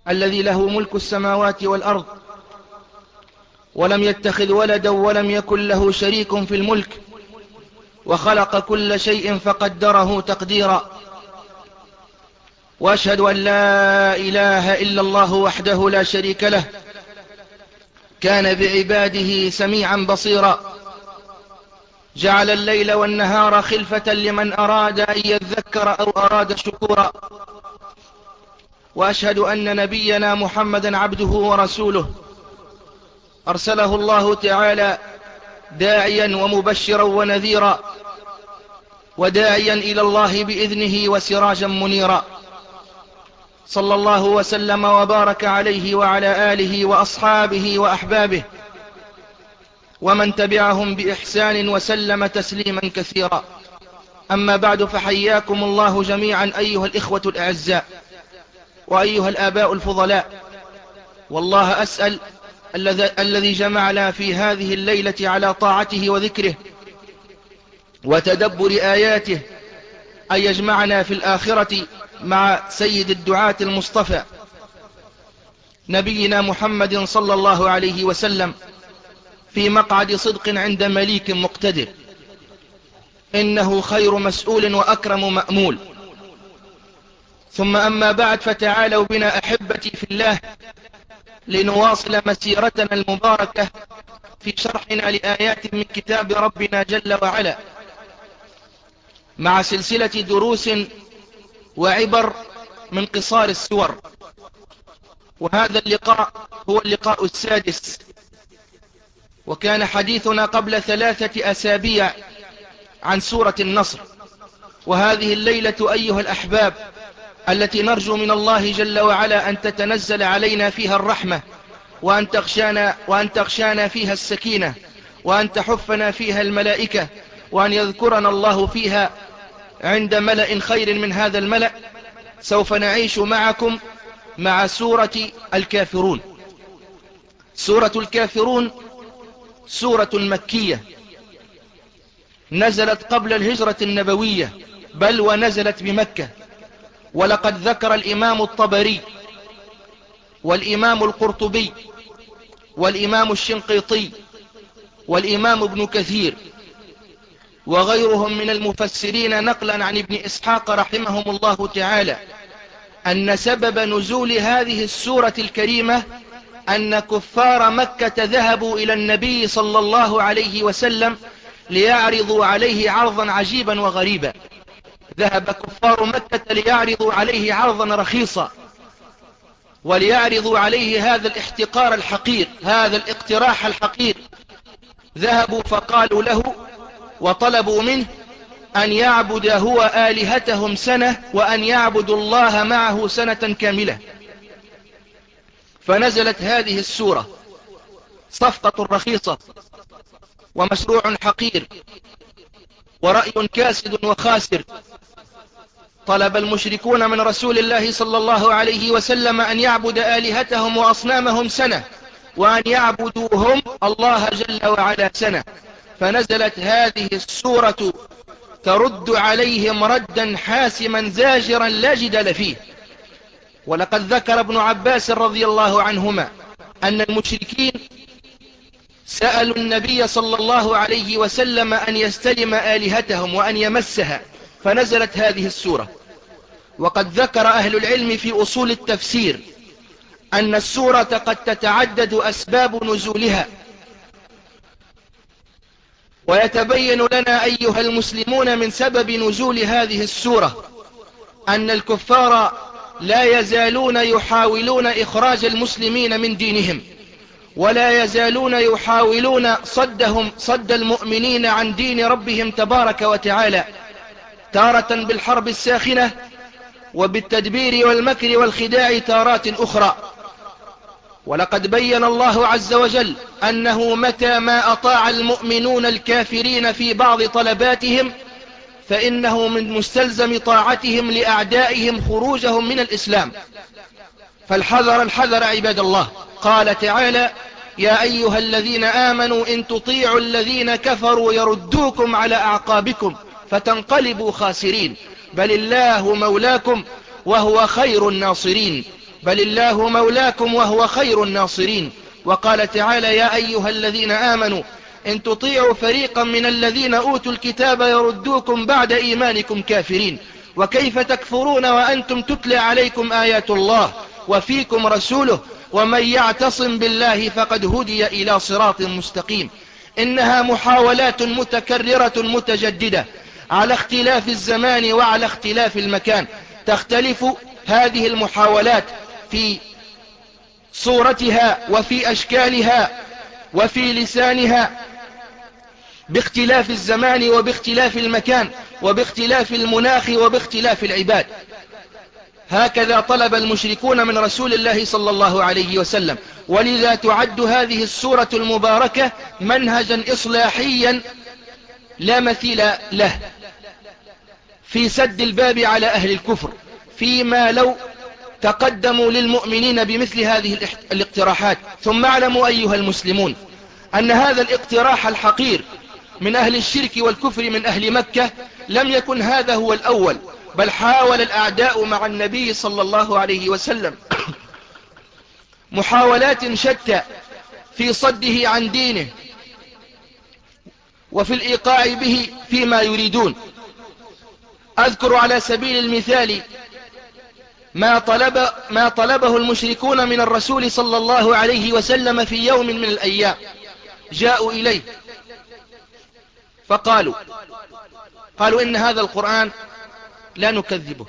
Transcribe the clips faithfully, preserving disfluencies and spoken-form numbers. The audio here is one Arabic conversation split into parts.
الذي له ملك السماوات والأرض ولم يتخذ ولدا ولم يكن له شريك في الملك وخلق كل شيء فقدره تقديرا. وأشهد أن لا إله إلا الله وحده لا شريك له كان بعباده سميعا بصيرا، جعل الليل والنهار خلفة لمن أراد أن يذكر أو أراد شكورا. وأشهد أن نبينا محمدا عبده ورسوله أرسله الله تعالى داعيا ومبشرا ونذيرا وداعيا إلى الله بإذنه وسراجا منيرا، صلى الله وسلم وبارك عليه وعلى آله وأصحابه وأحبابه ومن تبعهم بإحسان وسلم تسليما كثيرا. أما بعد، فحياكم الله جميعا أيها الإخوة الأعزاء وأيها الآباء الفضلاء، والله أسأل الذي جمعنا في هذه الليلة على طاعته وذكره وتدبر آياته أن يجمعنا في الآخرة مع سيد الدعاة المصطفى نبينا محمد صلى الله عليه وسلم في مقعد صدق عند مليك مقتدر، إنه خير مسؤول وأكرم مأمول. ثم أما بعد، فتعالوا بنا أحبتي في الله لنواصل مسيرتنا المباركة في شرحنا لآيات من كتاب ربنا جل وعلا مع سلسلة دروس وعبر من قصار السور، وهذا اللقاء هو اللقاء السادس. وكان حديثنا قبل ثلاثة أسابيع عن سورة النصر، وهذه الليلة أيها الأحباب التي نرجو من الله جل وعلا أن تتنزل علينا فيها الرحمة، وأن تغشانا, وأن تغشانا فيها السكينة، وأن تحفنا فيها الملائكة، وأن يذكرنا الله فيها عند ملأ خير من هذا الملأ. سوف نعيش معكم مع سورة الكافرون. سورة الكافرون سورة مكية نزلت قبل الهجرة النبوية، بل ونزلت بمكة. ولقد ذكر الإمام الطبري والإمام القرطبي والإمام الشنقيطي والإمام ابن كثير وغيرهم من المفسرين نقلا عن ابن إسحاق رحمهم الله تعالى أن سبب نزول هذه السورة الكريمة أن كفار مكة ذهبوا إلى النبي صلى الله عليه وسلم ليعرضوا عليه عرضا عجيبا وغريبا. ذهب كفار مكة ليعرضوا عليه عرضا رخيصا، وليعرضوا عليه هذا الاحتقار الحقير، هذا الاقتراح الحقير. ذهبوا فقالوا له وطلبوا منه أن يعبد هو آلهتهم سنة وأن يعبدوا الله معه سنة كاملة. فنزلت هذه السورة، صفقة رخيصة ومشروع حقير ورأي كاسد وخاسر. طلب المشركون من رسول الله صلى الله عليه وسلم أن يعبد آلهتهم وأصنامهم سنة، وأن يعبدوهم الله جل وعلا سنة. فنزلت هذه السورة ترد عليهم ردا حاسما زاجرا لا جدال فيه. ولقد ذكر ابن عباس رضي الله عنهما أن المشركين سألوا النبي صلى الله عليه وسلم أن يستلم آلهتهم وأن يمسها، فنزلت هذه السورة. وقد ذكر أهل العلم في أصول التفسير أن السورة قد تتعدد أسباب نزولها، ويتبين لنا أيها المسلمون من سبب نزول هذه السورة أن الكفار لا يزالون يحاولون إخراج المسلمين من دينهم، ولا يزالون يحاولون صدهم صد المؤمنين عن دين ربهم تبارك وتعالى، تارة بالحرب الساخنة وبالتدبير والمكر والخداع تارات أخرى. ولقد بين الله عز وجل أنه متى ما أطاع المؤمنون الكافرين في بعض طلباتهم فإنه من مستلزم طاعتهم لأعدائهم خروجهم من الإسلام. فالحذر الحذر عباد الله. قال تعالى: يا أيها الذين آمنوا إن تطيعوا الذين كفروا يردوكم على أعقابكم فتنقلبوا خاسرين، بل الله مولاكم وهو خير الناصرين. بل الله مولاكم وهو خير الناصرين. وقال تعالى يا أيها الذين آمنوا إن تطيعوا فريقا من الذين أوتوا الكتاب يردوكم بعد إيمانكم كافرين وكيف تكفرون وأنتم تتلى عليكم آيات الله وفيكم رسوله ومن يعتصم بالله فقد هدي إلى صراط مستقيم. إنها محاولات متكررة متجددة على اختلاف الزمان وعلى اختلاف المكان. تختلف هذه المحاولات في صورتها وفي أشكالها وفي لسانها باختلاف الزمان وباختلاف المكان وباختلاف المناخ وباختلاف العباد. هكذا طلب المشركون من رسول الله صلى الله عليه وسلم، ولذا تعد هذه السورة المباركة منهجا إصلاحيا لا مثيل له في سد الباب على أهل الكفر، فيما لو تقدموا للمؤمنين بمثل هذه الاقتراحات. ثم اعلموا أيها المسلمون أن هذا الاقتراح الحقير من أهل الشرك والكفر من أهل مكة لم يكن هذا هو الأول، بل حاول الأعداء مع النبي صلى الله عليه وسلم محاولات شتى في صده عن دينه وفي الإيقاع به فيما يريدون. أذكر على سبيل المثال ما طلب ما طلبه المشركون من الرسول صلى الله عليه وسلم في يوم من الأيام. جاءوا إليه فقالوا قالوا إن هذا القرآن لا نكذبه،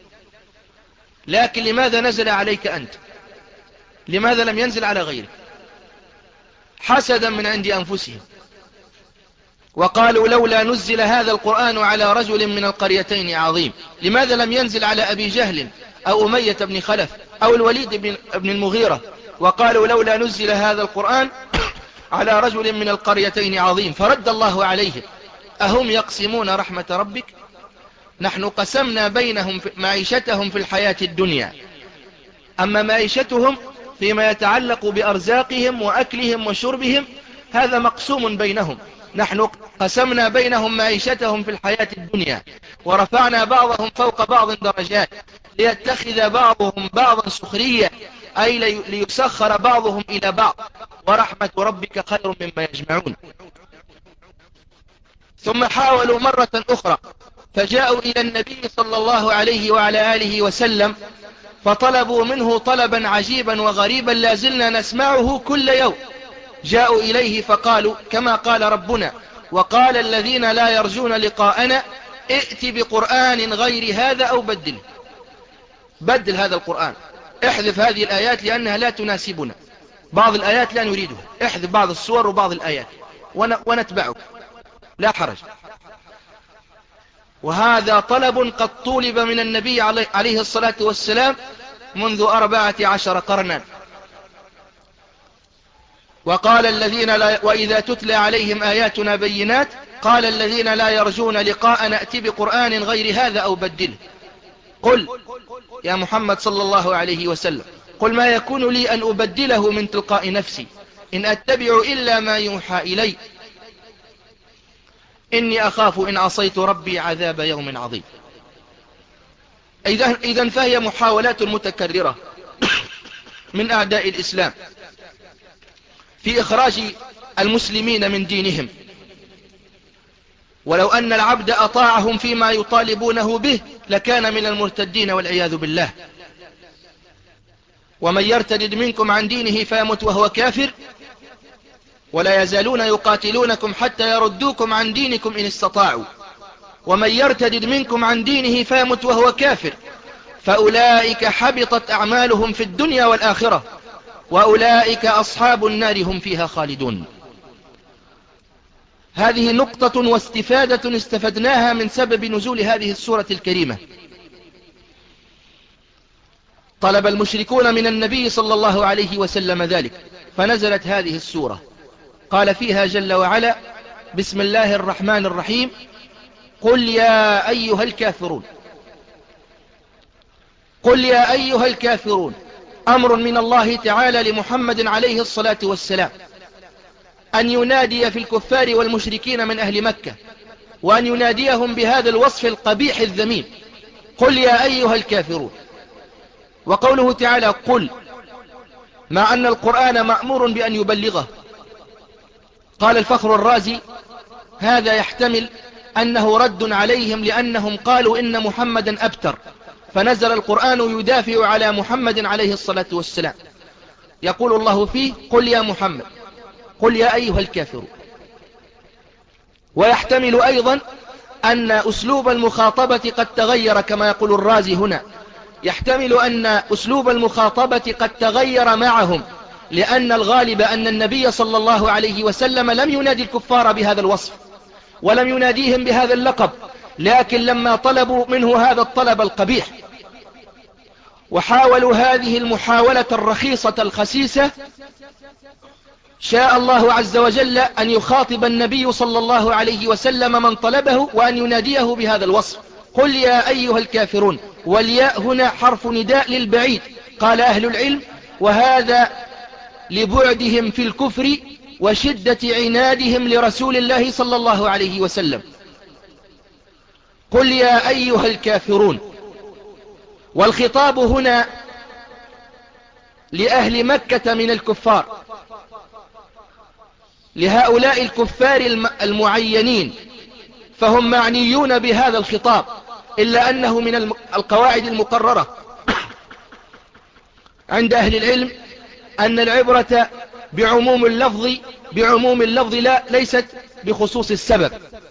لكن لماذا نزل عليك أنت؟ لماذا لم ينزل على غيرك؟ حسدا من عند أنفسهم. وقالوا لولا نزل هذا القرآن على رجل من القريتين عظيم. لماذا لم ينزل على أبي جهل أو أمية بن خلف أو الوليد بن المغيرة؟ وقالوا لولا نزل هذا القرآن على رجل من القريتين عظيم. فرد الله عليهم أهم يقسمون رحمة ربك نحن قسمنا بينهم معيشتهم في الحياة الدنيا، أما معيشتهم فيما يتعلق بأرزاقهم وأكلهم وشربهم هذا مقسوم بينهم. نحن قسمنا بينهم معيشتهم في الحياة الدنيا ورفعنا بعضهم فوق بعض درجات ليتخذ بعضهم بعضا سخرية، أي ليسخر بعضهم إلى بعض، ورحمة ربك خير مما يجمعون. ثم حاولوا مرة أخرى فجاءوا إلى النبي صلى الله عليه وعلى آله وسلم فطلبوا منه طلبا عجيبا وغريبا لا زلنا نسمعه كل يوم. جاءوا إليه فقالوا كما قال ربنا وقال الذين لا يرجون لقاءنا ائت بقرآن غير هذا أو بدل بدل هذا القرآن، احذف هذه الآيات لأنها لا تناسبنا، بعض الآيات لا نريدها، احذف بعض السور وبعض الآيات ونتبعك لا حرج. وهذا طلب قد طولب من النبي عليه الصلاة والسلام منذ أربعة عشر قرنا. وقال الذين لا وإذا تتلى عليهم آياتنا بينات قال الذين لا يرجون لقاء نأتي بقرآن غير هذا أو بدله. قل يا محمد صلى الله عليه وسلم قل ما يكون لي أن أبدله من تلقاء نفسي إن أتبع إلا ما يوحى إلي إني أخاف إن عصيت ربي عذاب يوم عظيم. إذن فهي محاولات متكررة من أعداء الإسلام في إخراج المسلمين من دينهم، ولو أن العبد أطاعهم فيما يطالبونه به لكان من المرتدين والعياذ بالله. ومن يرتد منكم عن دينه فيمت وهو كافر ولا يزالون يقاتلونكم حتى يردوكم عن دينكم إن استطاعوا ومن يرتد منكم عن دينه فيمت وهو كافر فأولئك حبطت أعمالهم في الدنيا والآخرة وأولئك أصحاب النار هم فيها خالدون. هذه نقطة واستفادة استفدناها من سبب نزول هذه السورة الكريمة. طلب المشركون من النبي صلى الله عليه وسلم ذلك فنزلت هذه السورة قال فيها جل وعلا بسم الله الرحمن الرحيم قل يا أيها الكافرون. قل يا أيها الكافرون أمر من الله تعالى لمحمد عليه الصلاة والسلام أن ينادي في الكفار والمشركين من أهل مكة وأن يناديهم بهذا الوصف القبيح الذميم قل يا أيها الكافرون. وقوله تعالى قل، مع أن القرآن مأمور بأن يبلغه. قال الفخر الرازي هذا يحتمل أنه رد عليهم لأنهم قالوا إن محمدا أبتر، فنزل القرآن يدافع على محمد عليه الصلاة والسلام. يقول الله فيه قل يا محمد، قل يا أيها الكافرون. ويحتمل أيضا أن أسلوب المخاطبة قد تغير كما يقول الرازي هنا، يحتمل أن أسلوب المخاطبة قد تغير معهم، لأن الغالب أن النبي صلى الله عليه وسلم لم ينادي الكفار بهذا الوصف ولم يناديهم بهذا اللقب، لكن لما طلبوا منه هذا الطلب القبيح وحاولوا هذه المحاولة الرخيصة الخسيسة، شاء الله عز وجل أن يخاطب النبي صلى الله عليه وسلم من طلبه وأن يناديه بهذا الوصف قل يا أيها الكافرون. والياء هنا حرف نداء للبعيد، قال أهل العلم وهذا لبعدهم في الكفر وشدة عنادهم لرسول الله صلى الله عليه وسلم. قل يا أيها الكافرون. والخطاب هنا لأهل مكة من الكفار، لهؤلاء الكفار المعينين، فهم معنيون بهذا الخطاب، إلا أنه من القواعد المقررة عند أهل العلم أن العبرة بعموم اللفظ بعموم اللفظ لا ليست بخصوص السبب،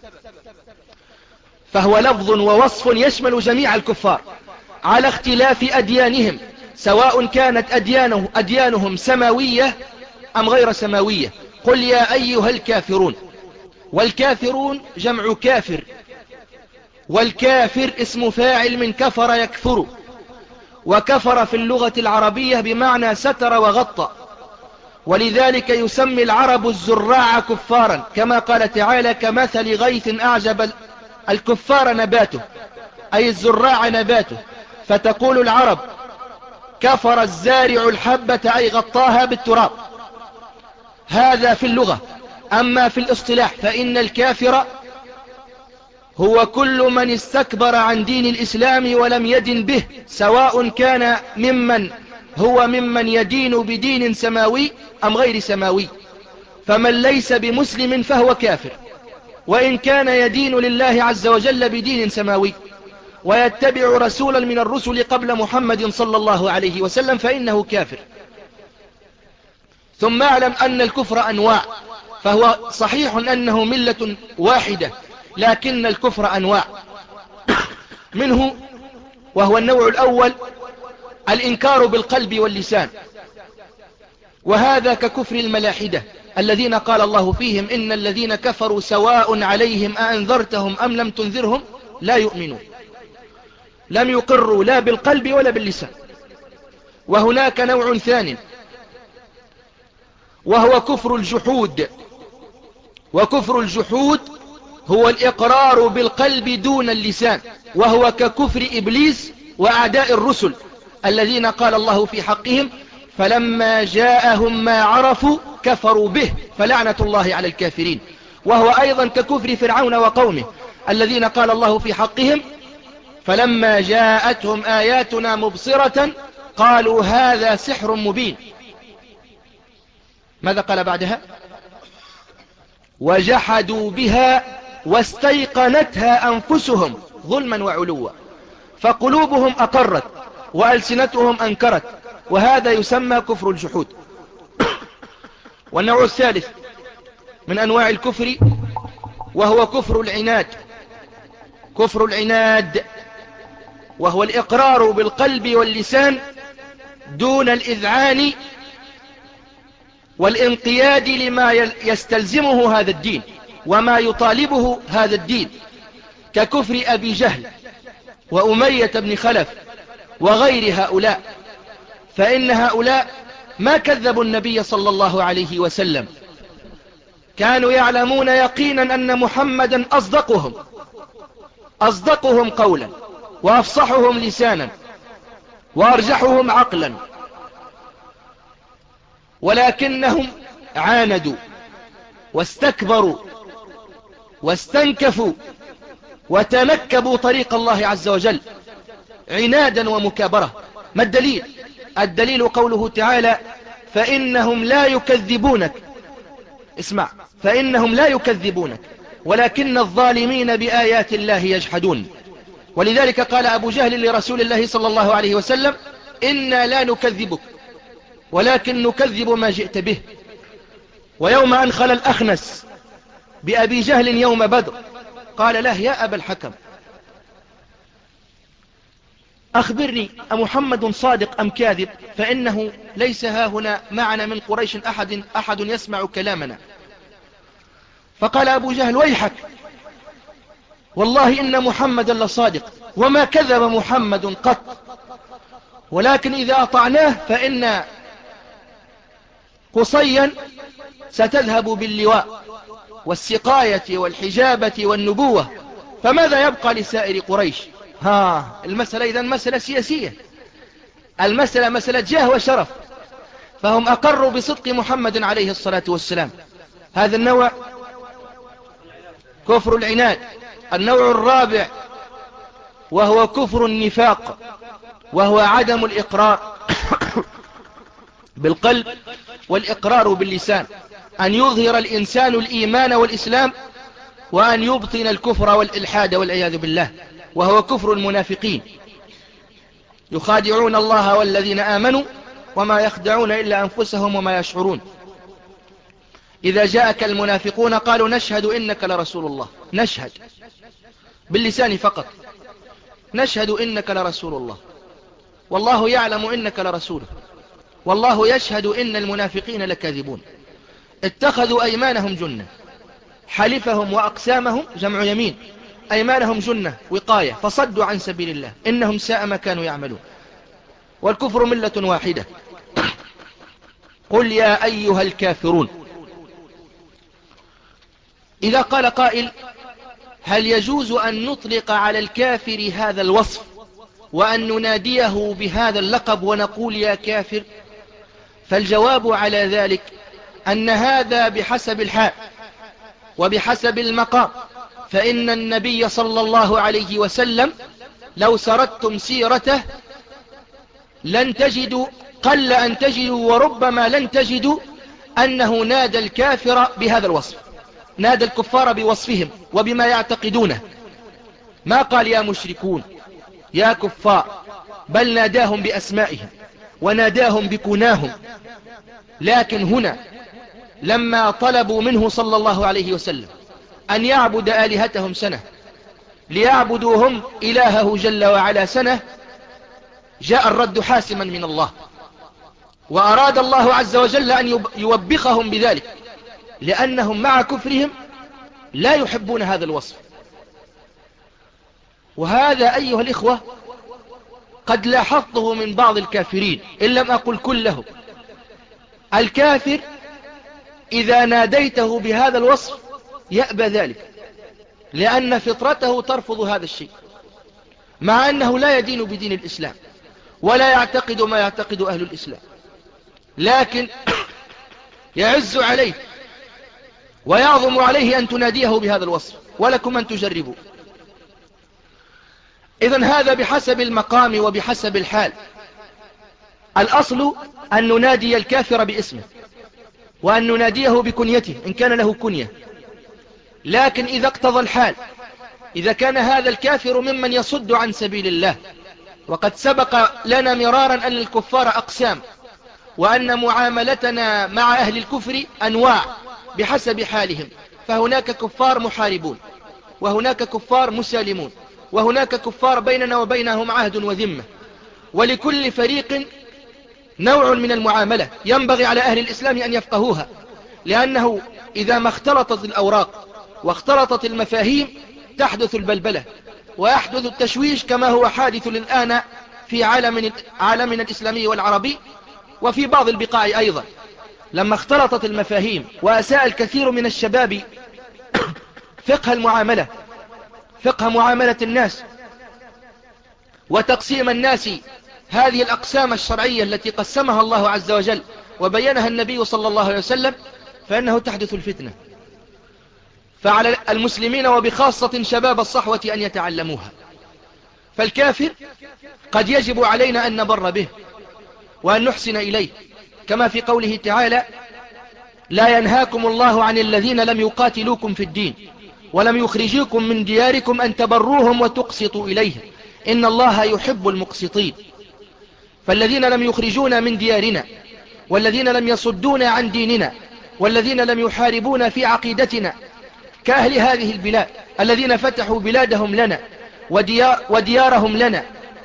فهو لفظ ووصف يشمل جميع الكفار على اختلاف أديانهم، سواء كانت أديانه أديانهم سماوية أم غير سماوية. قل يا أيها الكافرون. والكافرون جمع كافر، والكافر اسم فاعل من كفر يكفر، وكفر في اللغة العربية بمعنى ستر وغطى، ولذلك يسمي العرب الزراع كفارا، كما قال تعالى كمثل غيث أعجب الكفار نباته، أي الزراع نباته. فتقول العرب كفر الزارع الحبة، أي غطاها بالتراب. هذا في اللغة. أما في الاصطلاح فإن الكافر هو كل من استكبر عن دين الإسلام ولم يدن به، سواء كان ممن هو ممن يدين بدين سماوي أم غير سماوي. فمن ليس بمسلم فهو كافر، وإن كان يدين لله عز وجل بدين سماوي ويتبع رسولا من الرسل قبل محمد صلى الله عليه وسلم فإنه كافر. ثم اعلم أن الكفر أنواع، فهو صحيح أنه ملة واحدة، لكن الكفر أنواع منه، وهو النوع الأول الإنكار بالقلب واللسان، وهذا ككفر الملاحدة الذين قال الله فيهم إن الذين كفروا سواء عليهم أأنذرتهم أم لم تنذرهم لا يؤمنون. لم يقروا لا بالقلب ولا باللسان. وهناك نوع ثاني وهو كفر الجحود. وكفر الجحود هو الإقرار بالقلب دون اللسان، وهو ككفر إبليس وأعداء الرسل الذين قال الله في حقهم فلما جاءهم ما عرفوا كفروا به فلعنة الله على الكافرين. وهو أيضا ككفر فرعون وقومه الذين قال الله في حقهم فلما جاءتهم آياتنا مبصرة قالوا هذا سحر مبين. ماذا قال بعدها؟ وجحدوا بها واستيقنتها أنفسهم ظلما وعلوا، فقلوبهم أقرت وألسنتهم أنكرت، وهذا يسمى كفر الجحود. والنوع الثالث من أنواع الكفر وهو كفر العناد. كفر العناد وهو الإقرار بالقلب واللسان دون الإذعان والانقياد لما يستلزمه هذا الدين وما يطالبه هذا الدين، ككفر أبي جهل وأمية بن خلف وغير هؤلاء، فإن هؤلاء ما كذبوا النبي صلى الله عليه وسلم، كانوا يعلمون يقينا أن محمدا أصدقهم أصدقهم قولا وأفصحهم لسانا وأرجحهم عقلا، ولكنهم عاندوا واستكبروا واستنكفوا وتنكبوا طريق الله عز وجل عنادا ومكابرة. ما الدليل؟ الدليل قوله تعالى فإنهم لا يكذبونك. اسمع، فإنهم لا يكذبونك ولكن الظالمين بآيات الله يجحدون. ولذلك قال أبو جهل لرسول الله صلى الله عليه وسلم إنا لا نكذبك ولكن نكذب ما جئت به. ويوم أنخل الأخنس بأبي جهل يوم بدر قال له يا أبا الحكم أخبرني أمحمد صادق أم كاذب، فإنه ليس ها هنا معنا من قريش أحد, أحد يسمع كلامنا. فقال أبو جهل ويحك والله إن محمدا لصادق وما كذب محمد قط، ولكن إذا أطعناه فإن قصيا ستذهب باللواء والسقاية والحجابة والنبوة، فماذا يبقى لسائر قريش؟ ها المسألة إذن مسألة سياسية، المسألة مسألة جاه وشرف، فهم أقروا بصدق محمد عليه الصلاة والسلام. هذا النوع كفر العناد. النوع الرابع وهو كفر النفاق، وهو عدم الإقرار بالقلب والإقرار باللسان، أن يظهر الإنسان الإيمان والإسلام وأن يبطن الكفر والإلحاد والعياذ بالله، وهو كفر المنافقين. يخادعون الله والذين آمنوا وما يخدعون إلا أنفسهم وما يشعرون. إذا جاءك المنافقون قالوا نشهد إنك لرسول الله، نشهد باللسان فقط، نشهد إنك لرسول الله والله يعلم إنك لرسوله والله يشهد إن المنافقين لكاذبون. اتخذوا أيمانهم جنة، حلفهم وأقسامهم جمع يمين، أيمانهم جنة وقاية، فصدوا عن سبيل الله إنهم ساء ما كانوا يعملون. والكفر ملة واحدة. قل يا أيها الكافرون. إذا قال قائل هل يجوز أن نطلق على الكافر هذا الوصف وأن نناديه بهذا اللقب ونقول يا كافر؟ فالجواب على ذلك أن هذا بحسب الحال وبحسب المقام. فإن النبي صلى الله عليه وسلم لو سردتم سيرته لن تجدوا، قل أن تجدوا وربما لن تجدوا أنه نادى الكافر بهذا الوصف، نادى الكفار بوصفهم وبما يعتقدونه، ما قال يا مشركون يا كفار، بل ناداهم بأسمائهم وناداهم بكناهم. لكن هنا لما طلبوا منه صلى الله عليه وسلم أن يعبد آلهتهم سنة ليعبدوا هم إلهه جل وعلا سنة، جاء الرد حاسما من الله، وأراد الله عز وجل أن يوبخهم بذلك، لأنهم مع كفرهم لا يحبون هذا الوصف. وهذا أيها الإخوة قد لاحظته من بعض الكافرين إن لم أقل كلهم. الكافر إذا ناديته بهذا الوصف يأبى ذلك، لأن فطرته ترفض هذا الشيء، مع أنه لا يدين بدين الإسلام ولا يعتقد ما يعتقد أهل الإسلام، لكن يعز عليه ويعظم عليه أن تناديه بهذا الوصف، ولكم أن تجربوا. إذن هذا بحسب المقام وبحسب الحال. الأصل أن ننادي الكافر باسمه وأن نناديه بكنيته إن كان له كنية، لكن إذا اقتضى الحال، إذا كان هذا الكافر ممن يصد عن سبيل الله، وقد سبق لنا مرارا أن الكفار أقسام، وأن معاملتنا مع أهل الكفر أنواع بحسب حالهم، فهناك كفار محاربون، وهناك كفار مسالمون، وهناك كفار بيننا وبينهم عهد وذمة، ولكل فريق نوع من المعاملة ينبغي على أهل الإسلام أن يفقهوها، لأنه إذا ما اختلطت الأوراق واختلطت المفاهيم تحدث البلبلة ويحدث التشويش، كما هو حادث الآن في عالم عالمنا الإسلامي والعربي وفي بعض البقاع أيضا. لما اختلطت المفاهيم وأساء الكثير من الشباب فقه المعاملة، فقه معاملة الناس وتقسيم الناس هذه الأقسام الشرعية التي قسمها الله عز وجل وبينها النبي صلى الله عليه وسلم، فإنه تحدث الفتنة. فعلى المسلمين وبخاصة شباب الصحوة أن يتعلموها. فالكافر قد يجب علينا أن نبر به وأن نحسن إليه، كما في قوله تعالى: لا ينهاكم الله عن الذين لم يقاتلوكم في الدين ولم يخرجوكم من دياركم أن تبروهم وتقسطوا إليهم إن الله يحب المقسطين. فالذين لم يخرجونا من ديارنا، والذين لم يصدونا عن ديننا، والذين لم يحاربونا في عقيدتنا، كأهل هذه البلاد الذين فتحوا بلادهم لنا وديار وديارهم لنا،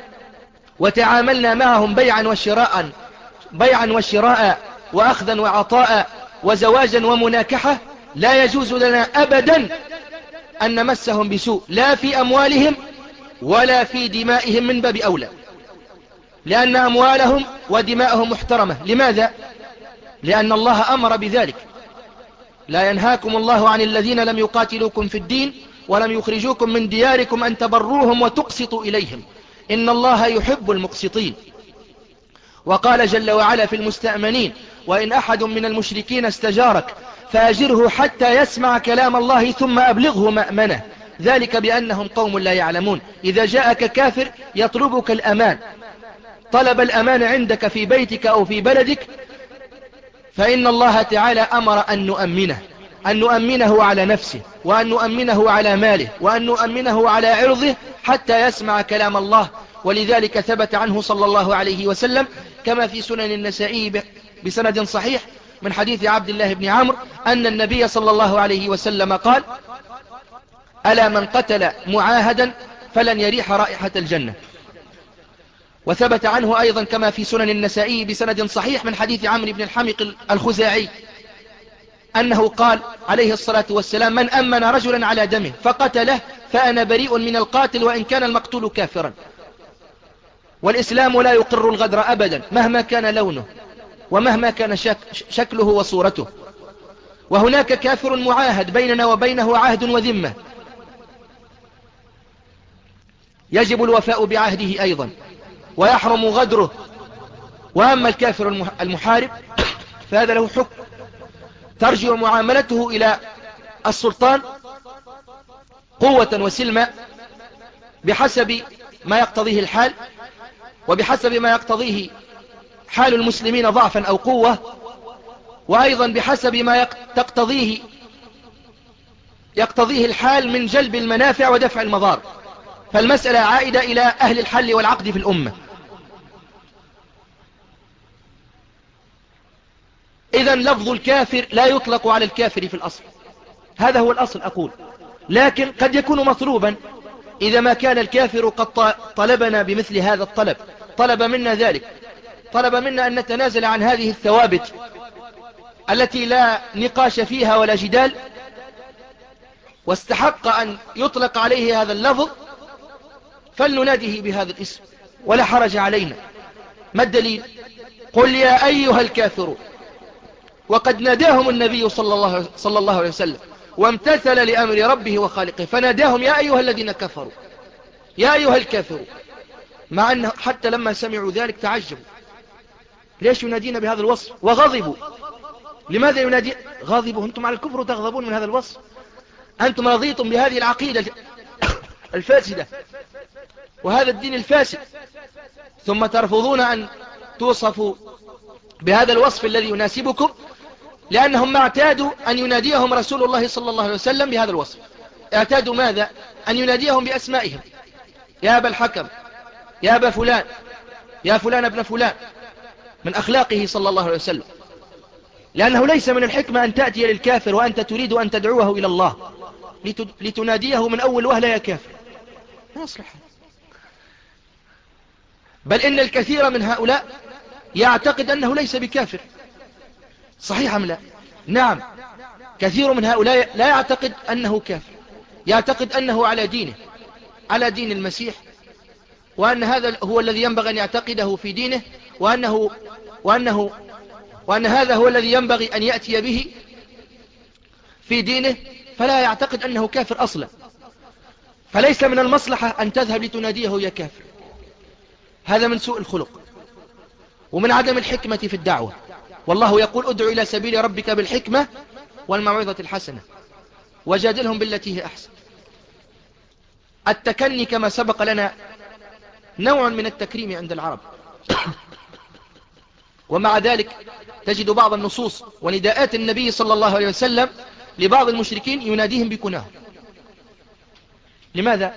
وتعاملنا معهم بيعا وشراء بيعا وشراء وأخذا وعطاء وزواجا ومناكحة، لا يجوز لنا أبدا أن نمسهم بسوء، لا في أموالهم ولا في دمائهم من باب أولى، لأن أموالهم ودماءهم محترمة. لماذا؟ لأن الله أمر بذلك: لا ينهاكم الله عن الذين لم يقاتلوكم في الدين ولم يخرجوكم من دياركم أن تبروهم وتقسطوا إليهم إن الله يحب المقسطين. وقال جل وعلا في المستأمنين: وإن أحد من المشركين استجارك فأجره حتى يسمع كلام الله ثم أبلغه مأمنه ذلك بأنهم قوم لا يعلمون. إذا جاءك كافر يطلبك الأمان، طلب الأمان عندك في بيتك أو في بلدك، فإن الله تعالى أمر أن نؤمنه أن نؤمنه على نفسه، وأن نؤمنه على ماله، وأن نؤمنه على عرضه حتى يسمع كلام الله. ولذلك ثبت عنه صلى الله عليه وسلم كما في سنن النسائي بسند صحيح من حديث عبد الله بن عمرو أن النبي صلى الله عليه وسلم قال: ألا من قتل معاهدا فلن يريح رائحة الجنة. وثبت عنه أيضا كما في سنن النسائي بسند صحيح من حديث عمرو بن الحمق الخزاعي أنه قال عليه الصلاة والسلام: من أمن رجلا على دمه فقتله فأنا بريء من القاتل وإن كان المقتول كافرا. والإسلام لا يقر الغدر أبدا مهما كان لونه ومهما كان شك شكله وصورته. وهناك كافر معاهد بيننا وبينه عهد وذمة، يجب الوفاء بعهده أيضا ويحرم غدره. وأما الكافر المحارب فهذا له حكم، ترجع معاملته إلى السلطان قوة وسلمة بحسب ما يقتضيه الحال، وبحسب ما يقتضيه حال المسلمين ضعفا أو قوة، وأيضا بحسب ما تقتضيه يقتضيه الحال من جلب المنافع ودفع المضار. فالمسألة عائدة إلى أهل الحل والعقد في الأمة. إذن لفظ الكافر لا يطلق على الكافر في الأصل، هذا هو الأصل أقول، لكن قد يكون مطلوبا إذا ما كان الكافر قد طلبنا بمثل هذا الطلب، طلب منا ذلك، طلب منا أن نتنازل عن هذه الثوابت التي لا نقاش فيها ولا جدال، واستحق أن يطلق عليه هذا اللفظ، فلنناديه بهذا الاسم ولا حرج علينا. ما الدليل؟ قل يا أيها الكافرون، وقد ناداهم النبي صلى الله, صلى الله عليه وسلم وامتثل لأمر ربه وخالقه فناداهم يا أيها الذين كفروا، يا أيها الكافرون، مع أنه حتى لما سمعوا ذلك تعجبوا، ليش ينادينا بهذا الوصف؟ وغضبوا. لماذا ينادي؟ غضبوا، أنتم على الكفر تغضبون من هذا الوصف، أنتم رضيتم بهذه العقيدة الفاسدة وهذا الدين الفاسد، ثم ترفضون أن توصفوا بهذا الوصف الذي يناسبكم، لأنهم ما اعتادوا أن يناديهم رسول الله صلى الله عليه وسلم بهذا الوصف. اعتادوا ماذا؟ أن يناديهم بأسمائهم، يا أبا الحكم، يا أبا فلان، يا فلان ابن فلان، من أخلاقه صلى الله عليه وسلم. لأنه ليس من الحكمة أن تأتي للكافر وأنت تريد أن تدعوه إلى الله لتناديه من أول وهلة يا كافر، لا يصلح. بل إن الكثير من هؤلاء يعتقد أنه ليس بكافر، صحيح أم لا؟ نعم، كثير من هؤلاء لا يعتقد أنه كافر، يعتقد أنه على دينه، على دين المسيح، وأن هذا هو الذي ينبغي أن يعتقده في دينه، وأنه, وأنه وأن هذا هو الذي ينبغي أن يأتي به في دينه، فلا يعتقد أنه كافر أصلا. فليس من المصلحة أن تذهب لتناديه يا كافر، هذا من سوء الخلق ومن عدم الحكمة في الدعوة. والله يقول ادعو إلى سبيل ربك بالحكمة والموعظة الحسنة وجادلهم بالتي هي أحسن. التكني كما سبق لنا نوع من التكريم عند العرب. ومع ذلك تجد بعض النصوص ونداءات النبي صلى الله عليه وسلم لبعض المشركين يناديهم بكناه. لماذا؟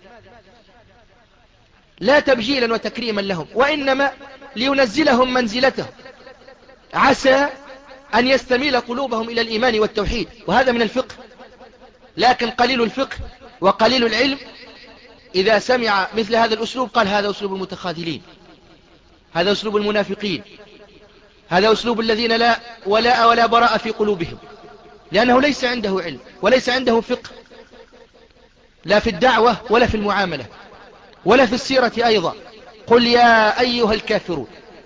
لا تبجيلا وتكريما لهم، وإنما لينزلهم منزلته، عسى أن يستميل قلوبهم إلى الإيمان والتوحيد، وهذا من الفقه. لكن قليل الفقه وقليل العلم إذا سمع مثل هذا الأسلوب قال هذا أسلوب المتخاذلين، هذا أسلوب المنافقين، هذا أسلوب الذين لا ولاء ولا براء في قلوبهم، لأنه ليس عنده علم وليس عنده فقه، لا في الدعوة ولا في المعاملة ولا في السيرة أيضا. قل يا أيها الكافرون،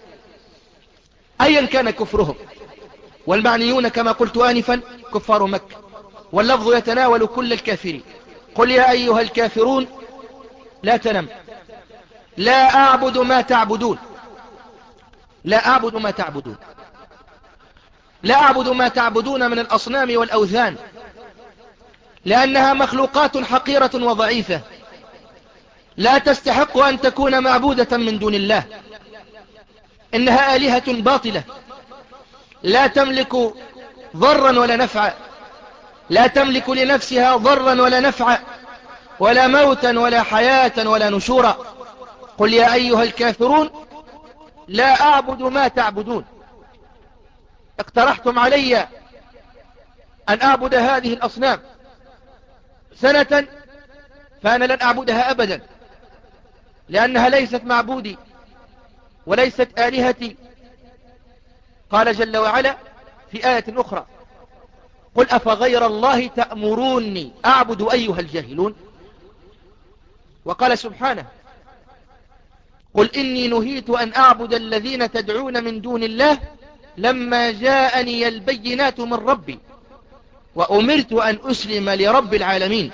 أيا كان كفرهم، والمعنيون كما قلت آنفا كفار مكة، واللفظ يتناول كل الكافرين. قل يا أيها الكافرون لا تنم، لا أعبد ما تعبدون، لا أعبد ما تعبدون، لا أعبد ما تعبدون من الأصنام والأوثان، لأنها مخلوقات حقيرة وضعيفة لا تستحق أن تكون معبودة من دون الله. إنها آلهة باطلة لا تملك ضرا ولا نفعا، لا تملك لنفسها ضرا ولا نفعا، ولا موتا ولا حياة ولا نشورا. قل يا أيها الكافرون لا أعبد ما تعبدون. اقترحتم علي أن أعبد هذه الأصنام سنة، فأنا لن أعبدها أبدا، لأنها ليست معبودي وليست آلهتي. قال جل وعلا في آية أخرى قل أفغير الله تأمروني أعبد أيها الجاهلون. وقال سبحانه قل إني نهيت أن أعبد الذين تدعون من دون الله لما جاءني البينات من ربي وأمرت أن أسلم لرب العالمين.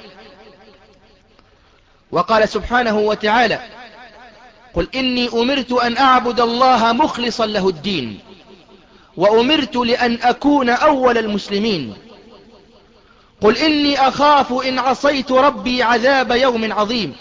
وقال سبحانه وتعالى قل إني أمرت أن أعبد الله مخلصا له الدين وأمرت لأن أكون أول المسلمين. قل إني أخاف إن عصيت ربي عذاب يوم عظيم.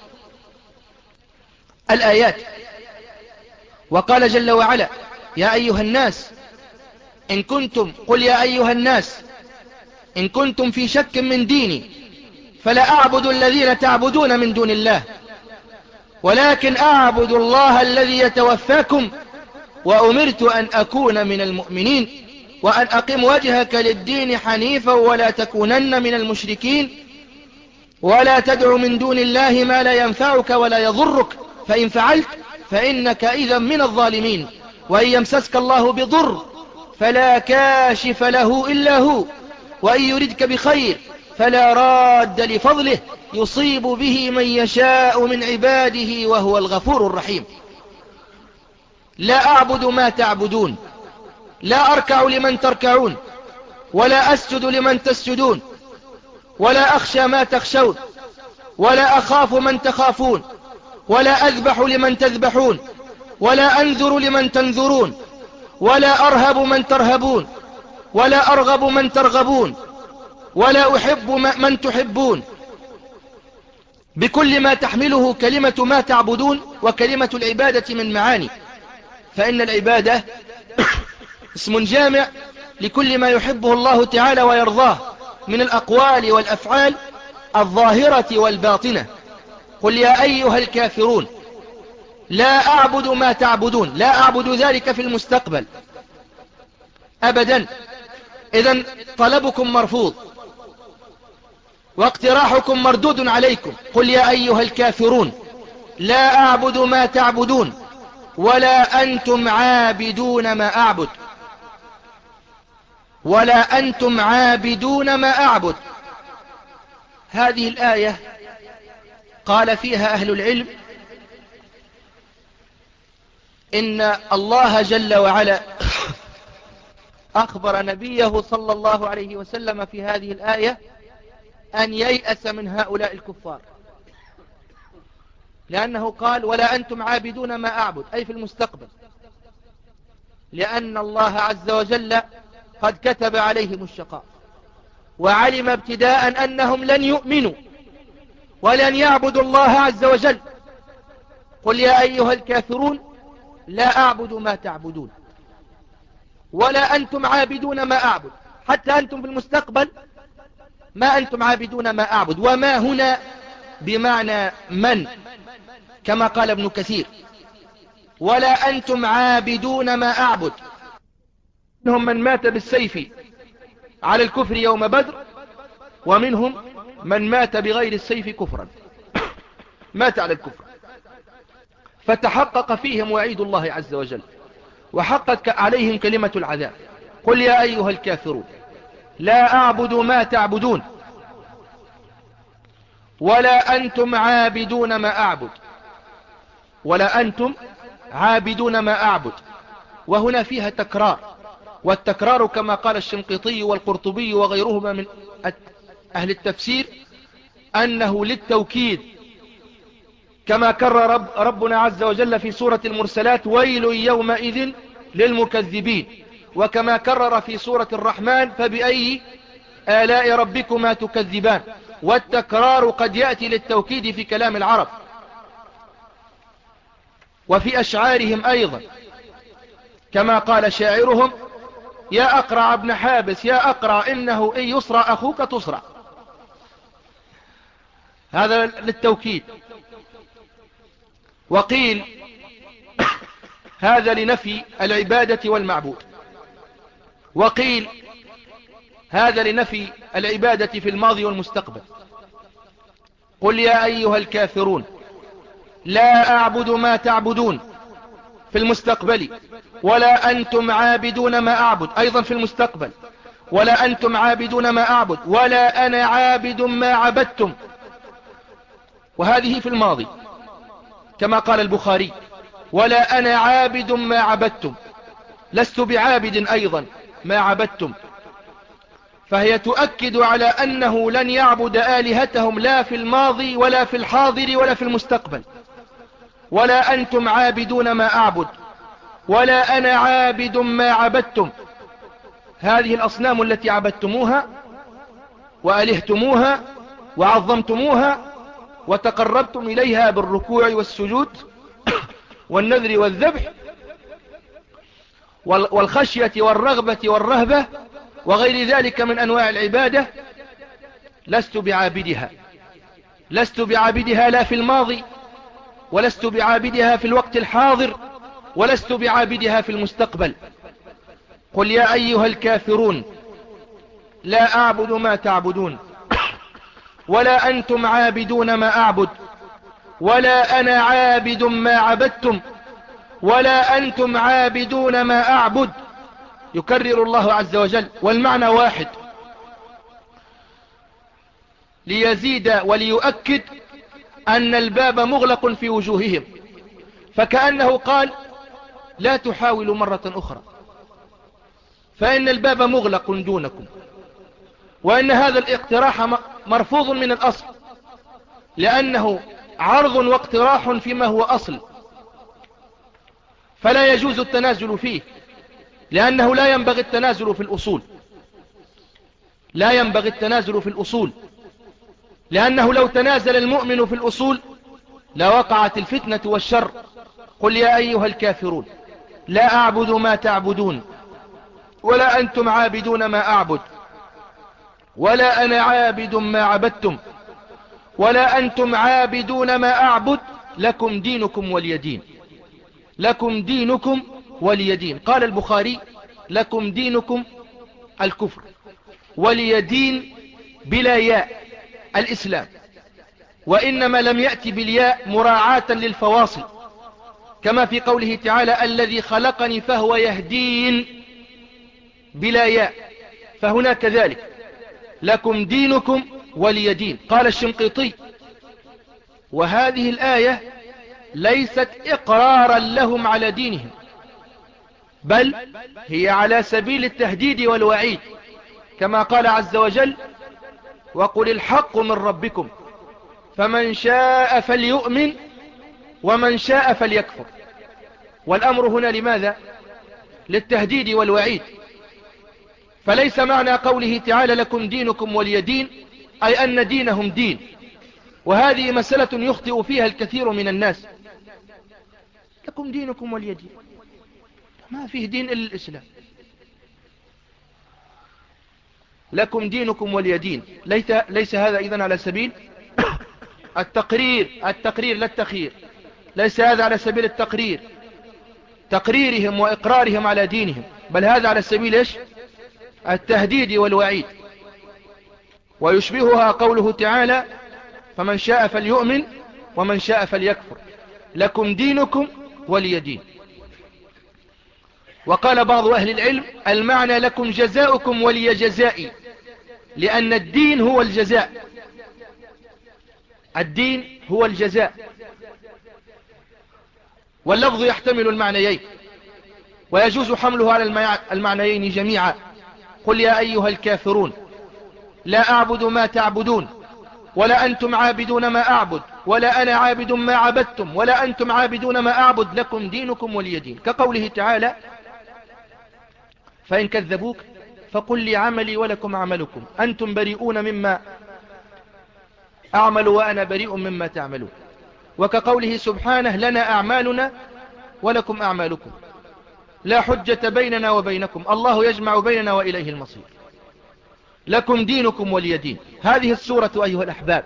الآيات. وقال جل وعلا يا أيها الناس إن كنتم قل يا أيها الناس إن كنتم في شك من ديني فلا أعبد الذين تعبدون من دون الله ولكن أعبد الله الذي يتوفاكم وأمرت أن أكون من المؤمنين وأن أقم وجهك للدين حنيفا ولا تكونن من المشركين ولا تدع من دون الله ما لا ينفعك ولا يضرك فإن فعلت فإنك إذا من الظالمين. وإن يمسسك الله بضر فلا كاشف له إلا هو وإن يردك بخير فلا راد لفضله يصيب به من يشاء من عباده وهو الغفور الرحيم. لا أعبد ما تعبدون، لا أركع لمن تركعون ولا أسجد لمن تسجدون ولا أخشى ما تخشون ولا أخاف من تخافون ولا أذبح لمن تذبحون ولا أنذر لمن تنذرون ولا أرهب من ترهبون ولا أرغب من ترغبون ولا أحب من تحبون بكل ما تحمله كلمة ما تعبدون وكلمة العبادة من معاني. فإن العبادة اسم جامع لكل ما يحبه الله تعالى ويرضاه من الأقوال والأفعال الظاهرة والباطنة. قل يا أيها الكافرون لا أعبد ما تعبدون، لا أعبد ذلك في المستقبل أبدا. إذن طلبكم مرفوض واقتراحكم مردود عليكم. قل يا أيها الكافرون لا أعبد ما تعبدون ولا أنتم عابدون ما أعبد ولا أنتم عابدون ما أعبد. هذه الآية قال فيها أهل العلم إن الله جل وعلا أخبر نبيه صلى الله عليه وسلم في هذه الآية أن ييأس من هؤلاء الكفار، لأنه قال ولا أنتم عابدون ما أعبد أي في المستقبل، لأن الله عز وجل قد كتب عليهم الشقاء وعلم ابتداء أنهم لن يؤمنوا ولن يعبدوا الله عز وجل قل يا أيها الكافرون لا أعبد ما تعبدون ولا أنتم عابدون ما أعبد. حتى أنتم في المستقبل ما أنتم عابدون ما أعبد. وما هنا بمعنى من، كما قال ابن كثير، ولا أنتم عابدون ما أعبد. منهم من مات بالسيف على الكفر يوم بدر، ومنهم من مات بغير السيف كفرا، مات على الكفر، فتحقق فيهم وعيد الله عز وجل، وحقت عليهم كلمة العذاب. قل يا أيها الكافرون لا أعبد ما تعبدون ولا أنتم عابدون ما أعبد. ولا أنتم عابدون ما أعبد، وهنا فيها تكرار، والتكرار كما قال الشنقيطي والقرطبي وغيرهما من أهل التفسير أنه للتوكيد، كما كرر رب ربنا عز وجل في سورة المرسلات ويل يومئذ للمكذبين، وكما كرر في سورة الرحمن فبأي آلاء ربكما تكذبان. والتكرار قد يأتي للتوكيد في كلام العرب وفي أشعارهم أيضا، كما قال شاعرهم يا أقرع ابن حابس يا أقرع إنه إن يصرع أخوك تصرع. هذا للتوكيد. وقيل هذا لنفي العبادة والمعبود، وقيل هذا لنفي العبادة في الماضي والمستقبل. قل يا أيها الكافرون لا أعبد ما تعبدون في المستقبل ولا أنتم عابدون ما أعبد أيضا في المستقبل، ولا أنتم عابدون ما أعبد ولا أنا عابد ما عبدتم، وهذه في الماضي كما قال البخاري ولا أنا عابد ما عبدتم، لست بعابد أيضا ما عبدتم، فهي تؤكد على أنه لن يعبد آلهتهم لا في الماضي ولا في الحاضر ولا في المستقبل. ولا أنتم عابدون ما أعبد ولا أنا عابد ما عبدتم، هذه الأصنام التي عبدتموها وألهتموها وعظمتموها وتقربتم إليها بالركوع والسجود والنذر والذبح والخشية والرغبة والرهبة وغير ذلك من أنواع العبادة، لست بعابدها، لست بعابدها لا في الماضي ولست بعابدها في الوقت الحاضر ولست بعابدها في المستقبل. قل يا أيها الكافرون لا أعبد ما تعبدون ولا أنتم عابدون ما أعبد ولا أنا عابد ما عبدتم ولا أنتم عابدون ما أعبد. يكرر الله عز وجل والمعنى واحد ليزيد وليؤكد أن الباب مغلق في وجوههم، فكأنه قال لا تحاولوا مرة أخرى فإن الباب مغلق دونكم، وأن هذا الاقتراح مرفوض من الأصل لأنه عرض واقتراح فيما هو أصل، فلا يجوز التنازل فيه لأنه لا ينبغي التنازل في الأصول، لا ينبغي التنازل في الأصول لأنه لو تنازل المؤمن في الأصول لوقعت الفتنة والشر. قل يا أيها الكافرون لا أعبد ما تعبدون ولا أنتم عابدون ما أعبد ولا أنا عابد ما عبدتم ولا أنتم عابدون ما أعبد لكم دينكم ولي دين، لكم دينكم ولي دين. قال البخاري لكم دينكم الكفر ولي دين بلا ياء الإسلام، وإنما لم يأتي بالياء مراعاة للفواصل كما في قوله تعالى الذي خلقني فهو يهدين بلا ياء، فهنا كذلك لكم دينكم ولي دين. قال الشنقيطي وهذه الآية ليست إقرارا لهم على دينهم بل هي على سبيل التهديد والوعيد، كما قال عز وجل وقل الحق من ربكم فمن شاء فليؤمن ومن شاء فليكفر. والأمر هنا لماذا؟ للتهديد والوعيد. فليس معنى قوله تعالى لكم دينكم ولي دين أي أن دينهم دين، وهذه مسألة يخطئ فيها الكثير من الناس، لكم دينكم ولي دين. ما فيه دين إلا الإسلام. لكم دينكم ولي دين، ليس, ليس هذا إذن على سبيل التقرير التقرير لا التخيير. ليس هذا على سبيل التقرير تقريرهم وإقرارهم على دينهم، بل هذا على سبيل إيش؟ التهديد والوعيد. ويشبهها قوله تعالى: فمن شاء فليؤمن ومن شاء فليكفر لكم دينكم ولي دين. وقال بعض أهل العلم: المعنى لكم جزاؤكم ولي جزائي، لأن الدين هو الجزاء، الدين هو الجزاء. واللفظ يحتمل المعنيين، ويجوز حمله على المعنيين جميعا. قل يا أيها الكافرون لا أعبد ما تعبدون ولا أنتم عابدون ما أعبد ولا أنا عابد ما عبدتم ولا أنتم عابدون ما أعبد لكم دينكم ولي دين. كقوله تعالى: فإن كذبوك فقل لي عملي ولكم عملكم أنتم بريئون مما أعمل وأنا بريء مما تعملون. وكقوله سبحانه: لنا أعمالنا ولكم أعمالكم لا حجة بيننا وبينكم الله يجمع بيننا وإليه المصير لكم دينكم ولي دين. هذه السورة أيها الأحباب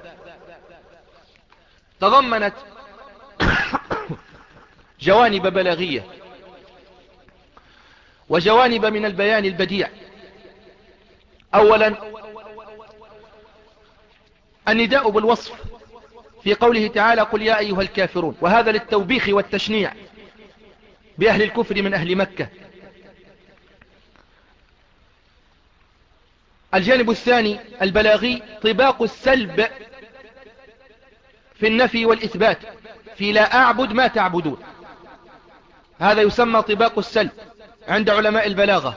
تضمنت جوانب بلاغية وجوانب من البيان البديع. أولا النداء بالوصف في قوله تعالى: قل يا أيها الكافرون، وهذا للتوبيخ والتشنيع بأهل الكفر من أهل مكة. الجانب الثاني البلاغي طباق السلب في النفي والإثبات في لا أعبد ما تعبدون، هذا يسمى طباق السلب عند علماء البلاغة.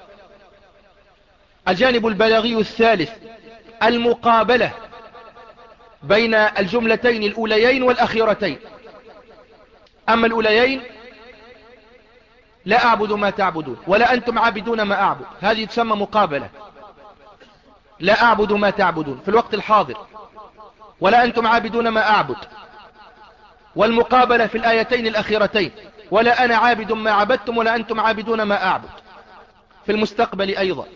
الجانب البلاغي الثالث المقابلة بين الجملتين الأوليين والأخيرتين. أما الأوليين: لا أعبد ما تعبدون ولا أنتم عابدون ما أعبد، هذه تسمى مقابلة. لا أعبد ما تعبدون في الوقت الحاضر، ولا أنتم عابدون ما أعبد. والمقابلة في الآيتين الأخيرتين: ولا أنا عابد ما عبدتم ولا أنتم عابدون ما أعبد، في المستقبل أيضا.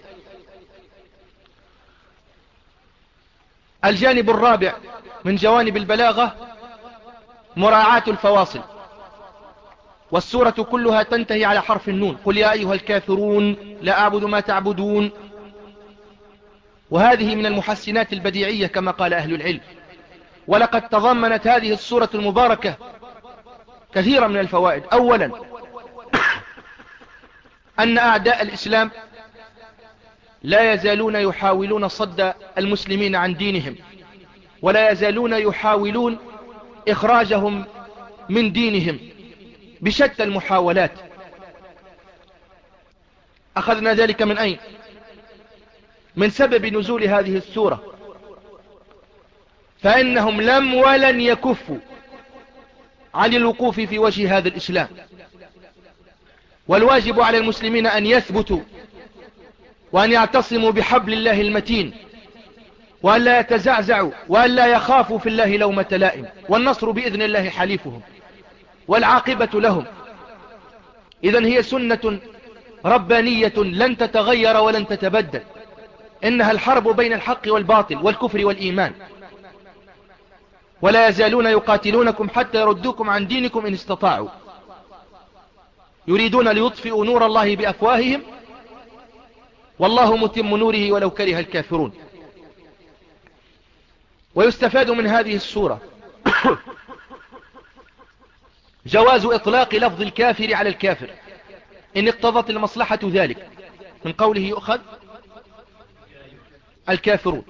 الجانب الرابع من جوانب البلاغة مراعاة الفواصل، والسورة كلها تنتهي على حرف النون: قل يا أيها الكافرون لا أعبد ما تعبدون. وهذه من المحسنات البديعية كما قال أهل العلم. ولقد تضمنت هذه السورة المباركة كثيرا من الفوائد. أولا أن أعداء الإسلام لا يزالون يحاولون صد المسلمين عن دينهم، ولا يزالون يحاولون إخراجهم من دينهم بشتى المحاولات. أخذنا ذلك من أين؟ من سبب نزول هذه السورة، فإنهم لم ولن يكفوا عن الوقوف في وجه هذا الإسلام. والواجب على المسلمين أن يثبتوا وأن يعتصموا بحبل الله المتين، وأن لا يتزعزعوا، وأن لا يخافوا في الله لومة لائم، والنصر بإذن الله حليفهم والعاقبة لهم. إذن هي سنة ربانية لن تتغير ولن تتبدل، إنها الحرب بين الحق والباطل والكفر والإيمان. ولا يزالون يقاتلونكم حتى يردوكم عن دينكم إن استطاعوا، يريدون ليطفئوا نور الله بأفواههم والله متم نوره ولو كره الكافرون. ويستفاد من هذه السورة جواز إطلاق لفظ الكافر على الكافر إن اقتضت المصلحة ذلك، من قوله يؤخذ الكافرون.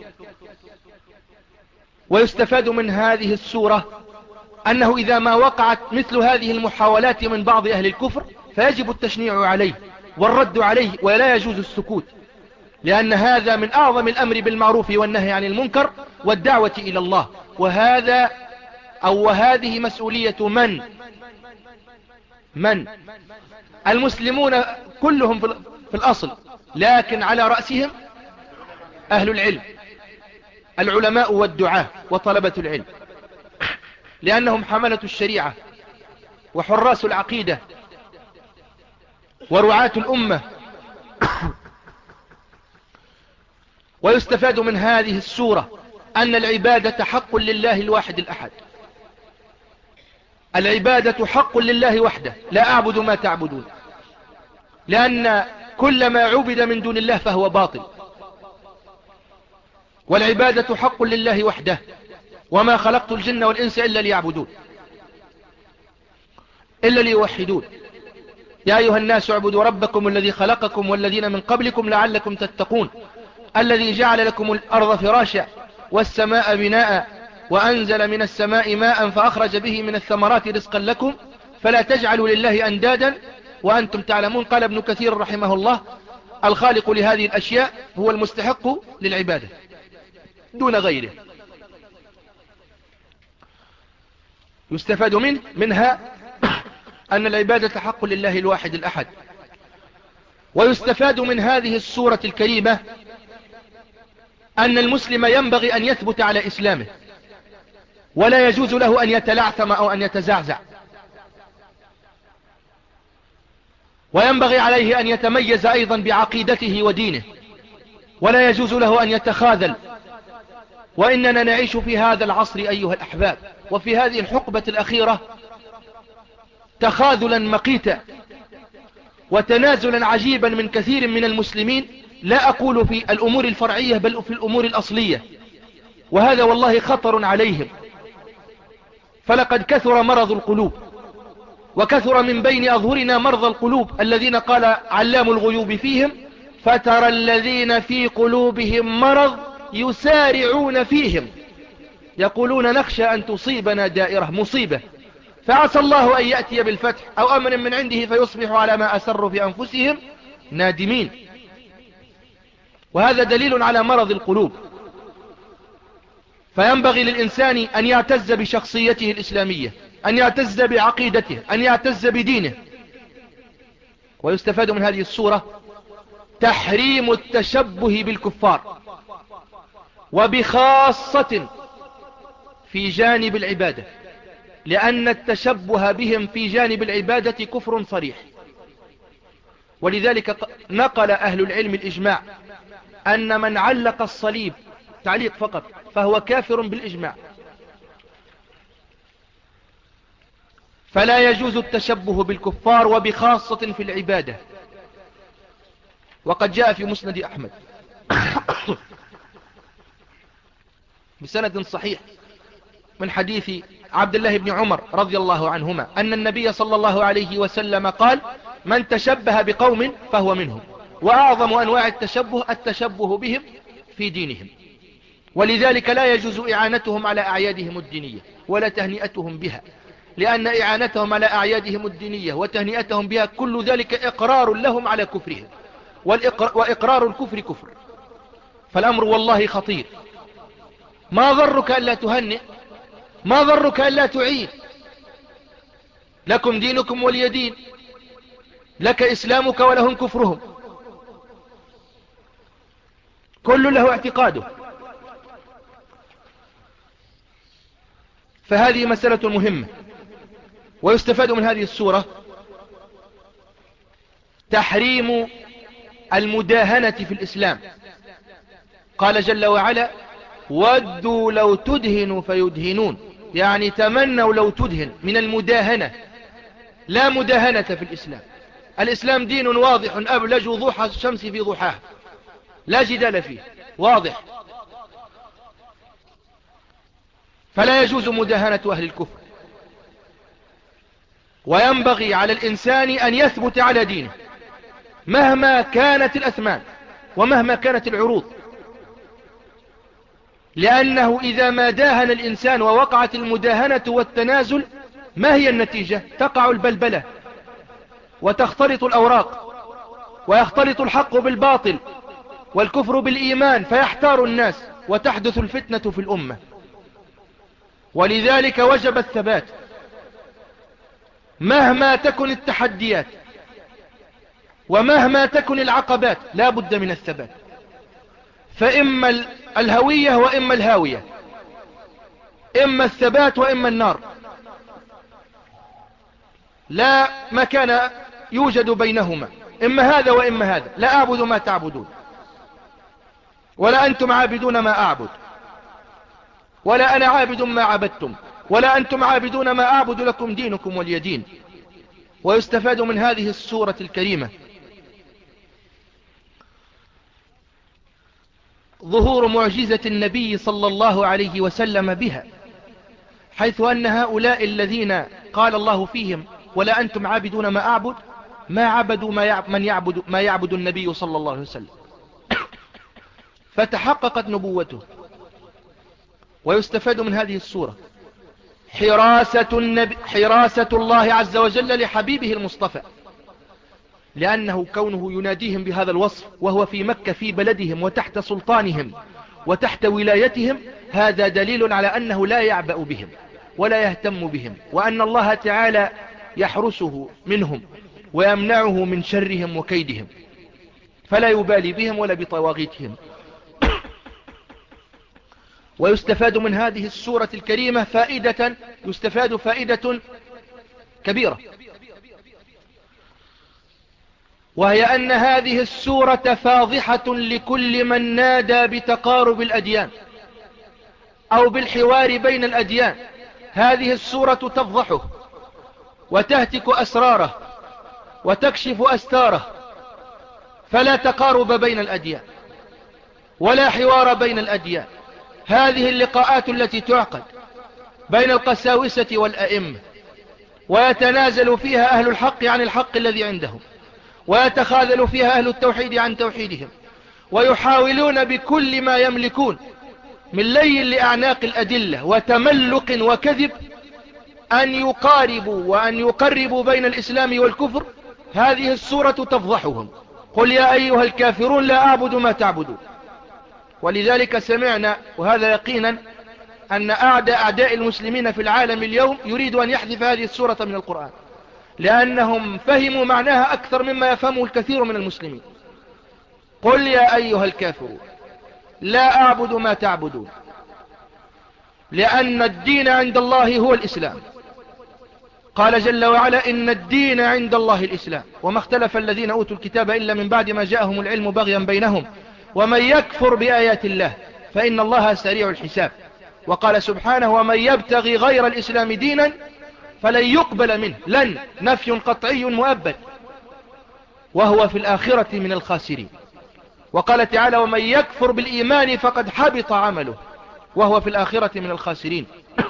ويستفاد من هذه السورة أنه إذا ما وقعت مثل هذه المحاولات من بعض أهل الكفر فيجب التشنيع عليه والرد عليه، ولا يجوز السكوت، لأن هذا من أعظم الأمر بالمعروف والنهي عن المنكر والدعوة إلى الله. وهذا أو وهذه مسؤولية من من المسلمون كلهم في الأصل، لكن على رأسهم أهل العلم، العلماء والدعاة وطلبة العلم، لأنهم حملة الشريعة وحراس العقيدة ورعاة الأمة. ويستفاد من هذه السورة أن العبادة حق لله الواحد الأحد. العبادة حق لله وحده، لا أعبد ما تعبدون، لأن كل ما عبد من دون الله فهو باطل. والعبادة حق لله وحده، وما خلقت الجن والإنس إلا ليعبدون، إلا ليوحدون. يا أيها الناس اعبدوا ربكم الذي خلقكم والذين من قبلكم لعلكم تتقون، الذي جعل لكم الأرض فراشا والسماء بناء وأنزل من السماء ماء فأخرج به من الثمرات رزقا لكم فلا تجعلوا لله أندادا وأنتم تعلمون. قال ابن كثير رحمه الله: الخالق لهذه الأشياء هو المستحق للعبادة دون غيره. يستفاد منه منها أن العبادة حق لله الواحد الأحد. ويستفاد من هذه السورة الكريمة أن المسلم ينبغي أن يثبت على إسلامه، ولا يجوز له أن يتلعثم أو أن يتزعزع، وينبغي عليه أن يتميز أيضا بعقيدته ودينه، ولا يجوز له أن يتخاذل. وإننا نعيش في هذا العصر أيها الأحباب، وفي هذه الحقبة الأخيرة، تخاذلا مقيتا وتنازلا عجيبا من كثير من المسلمين، لا أقول في الأمور الفرعية بل في الأمور الأصلية، وهذا والله خطر عليهم. فلقد كثر مرض القلوب، وكثر من بين أظهرنا مرضى القلوب الذين قال علام الغيوب فيهم: فترى الذين في قلوبهم مرض يسارعون فيهم يقولون نخشى أن تصيبنا دائرة مصيبة فعسى الله أن يأتي بالفتح أو أمر من عنده فيصبحوا على ما أسروا في أنفسهم نادمين. وهذا دليل على مرض القلوب. فينبغي للإنسان أن يعتز بشخصيته الإسلامية، أن يعتز بعقيدته، أن يعتز بدينه. ويستفاد من هذه السورة تحريم التشبه بالكفار، وبخاصة في جانب العبادة، لأن التشبه بهم في جانب العبادة كفر صريح. ولذلك نقل أهل العلم الإجماع أن من علق الصليب تعليق فقط فهو كافر بالإجماع. فلا يجوز التشبه بالكفار، وبخاصة في العبادة. وقد جاء في مسند أحمد بسند صحيح من حديث عبد الله بن عمر رضي الله عنهما أن النبي صلى الله عليه وسلم قال: من تشبه بقوم فهو منهم. وأعظم أنواع التشبه التشبه بهم في دينهم. ولذلك لا يجوز إعانتهم على أعيادهم الدينية ولا تهنئتهم بها، لأن إعانتهم على أعيادهم الدينية وتهنئتهم بها كل ذلك إقرار لهم على كفرهم، وإقرار الكفر كفر. فالأمر والله خطير. ما ضرك ألا تهنئ؟ ما ضرك ألا تعيد؟ لكم دينكم ولي دين، لك إسلامك ولهم كفرهم، كل له اعتقاده. فهذه مسألة مهمة. ويستفاد من هذه السورة تحريم المداهنة في الإسلام. قال جل وعلا: ودوا لو تدهنوا فيدهنون، يعني تمنوا لو تدهن، من المداهنة. لا مداهنة في الإسلام. الإسلام دين واضح أبلج وضوح الشمس في ضحاها، لا جدال فيه، واضح. فلا يجوز مداهنة أهل الكفر. وينبغي على الإنسان أن يثبت على دينه مهما كانت الأثمان ومهما كانت العروض، لأنه إذا ما داهن الإنسان ووقعت المداهنة والتنازل، ما هي النتيجة؟ تقع البلبلة وتختلط الأوراق، ويختلط الحق بالباطل والكفر بالإيمان، فيحتار الناس وتحدث الفتنة في الأمة. ولذلك وجب الثبات مهما تكن التحديات ومهما تكن العقبات، لا بد من الثبات. فإما الهوية وإما الهاوية، إما الثبات وإما النار. لا مكان يوجد بينهما، إما هذا وإما هذا. لا أعبد ما تعبدون، ولا أنتم عابدون ما أعبد، ولا أنا عابد ما عبدتم، ولا أنتم عابدون ما أعبد، لكم دينكم ولي دين. ويستفاد من هذه السورة الكريمة ظهور معجزة النبي صلى الله عليه وسلم بها، حيث أن هؤلاء الذين قال الله فيهم ولا أنتم عابدون ما أعبد، ما عبدوا ما يعبد من يعبد ما يعبد النبي صلى الله عليه وسلم، فتحققت نبوته. ويستفاد من هذه السورة حراسة, النبي حراسة الله عز وجل لحبيبه المصطفى، لأنه كونه يناديهم بهذا الوصف وهو في مكة في بلدهم وتحت سلطانهم وتحت ولايتهم، هذا دليل على أنه لا يعبأ بهم ولا يهتم بهم، وأن الله تعالى يحرسه منهم ويمنعه من شرهم وكيدهم، فلا يبالي بهم ولا بطواغيتهم. ويستفاد من هذه السورة الكريمة فائدة يستفاد فائدة كبيرة، وهي أن هذه السورة فاضحة لكل من نادى بتقارب الأديان أو بالحوار بين الأديان. هذه السورة تفضحه وتهتك أسراره وتكشف أستاره، فلا تقارب بين الأديان ولا حوار بين الأديان. هذه اللقاءات التي تعقد بين القساوسة والأئمة، ويتنازل فيها أهل الحق عن الحق الذي عندهم، ويتخاذل فيها أهل التوحيد عن توحيدهم، ويحاولون بكل ما يملكون من لي لأعناق الأدلة وتملق وكذب أن يقاربوا وأن يقربوا بين الإسلام والكفر. هذه السورة تفضحهم. قل يا أيها الكافرون لا أعبد ما تعبدون. ولذلك سمعنا، وهذا يقينا، أن أعداء أعداء المسلمين في العالم اليوم يريد أن يحذف هذه السورة من القرآن، لأنهم فهموا معناها أكثر مما يفهمه الكثير من المسلمين. قل يا أيها الكافرون لا أعبد ما تعبدون، لأن الدين عند الله هو الإسلام. قال جل وعلا إن الدين عند الله الإسلام، وما اختلف الذين أوتوا الكتاب إلا من بعد ما جاءهم العلم بغيا بينهم، ومن يكفر بآيات الله فإن الله سريع الحساب. وقال سبحانه ومن يبتغي غير الإسلام دينا فلن يقبل منه، لن نفي قطعي مؤبد، وهو في الآخرة من الخاسرين. وقال تعالى ومن يكفر بالإيمان فقد حبط عمله وهو في الآخرة من الخاسرين.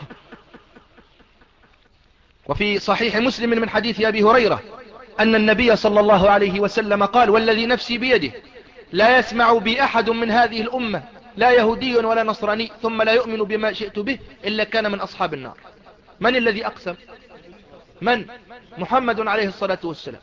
وفي صحيح مسلم من حديث أبي هريرة أن النبي صلى الله عليه وسلم قال والذي نفسي بيده لا يسمع بي أحد من هذه الأمة لا يهودي ولا نصراني ثم لا يؤمن بما شئت به إلا كان من أصحاب النار. من الذي أقسم؟ من؟ محمد عليه الصلاة والسلام.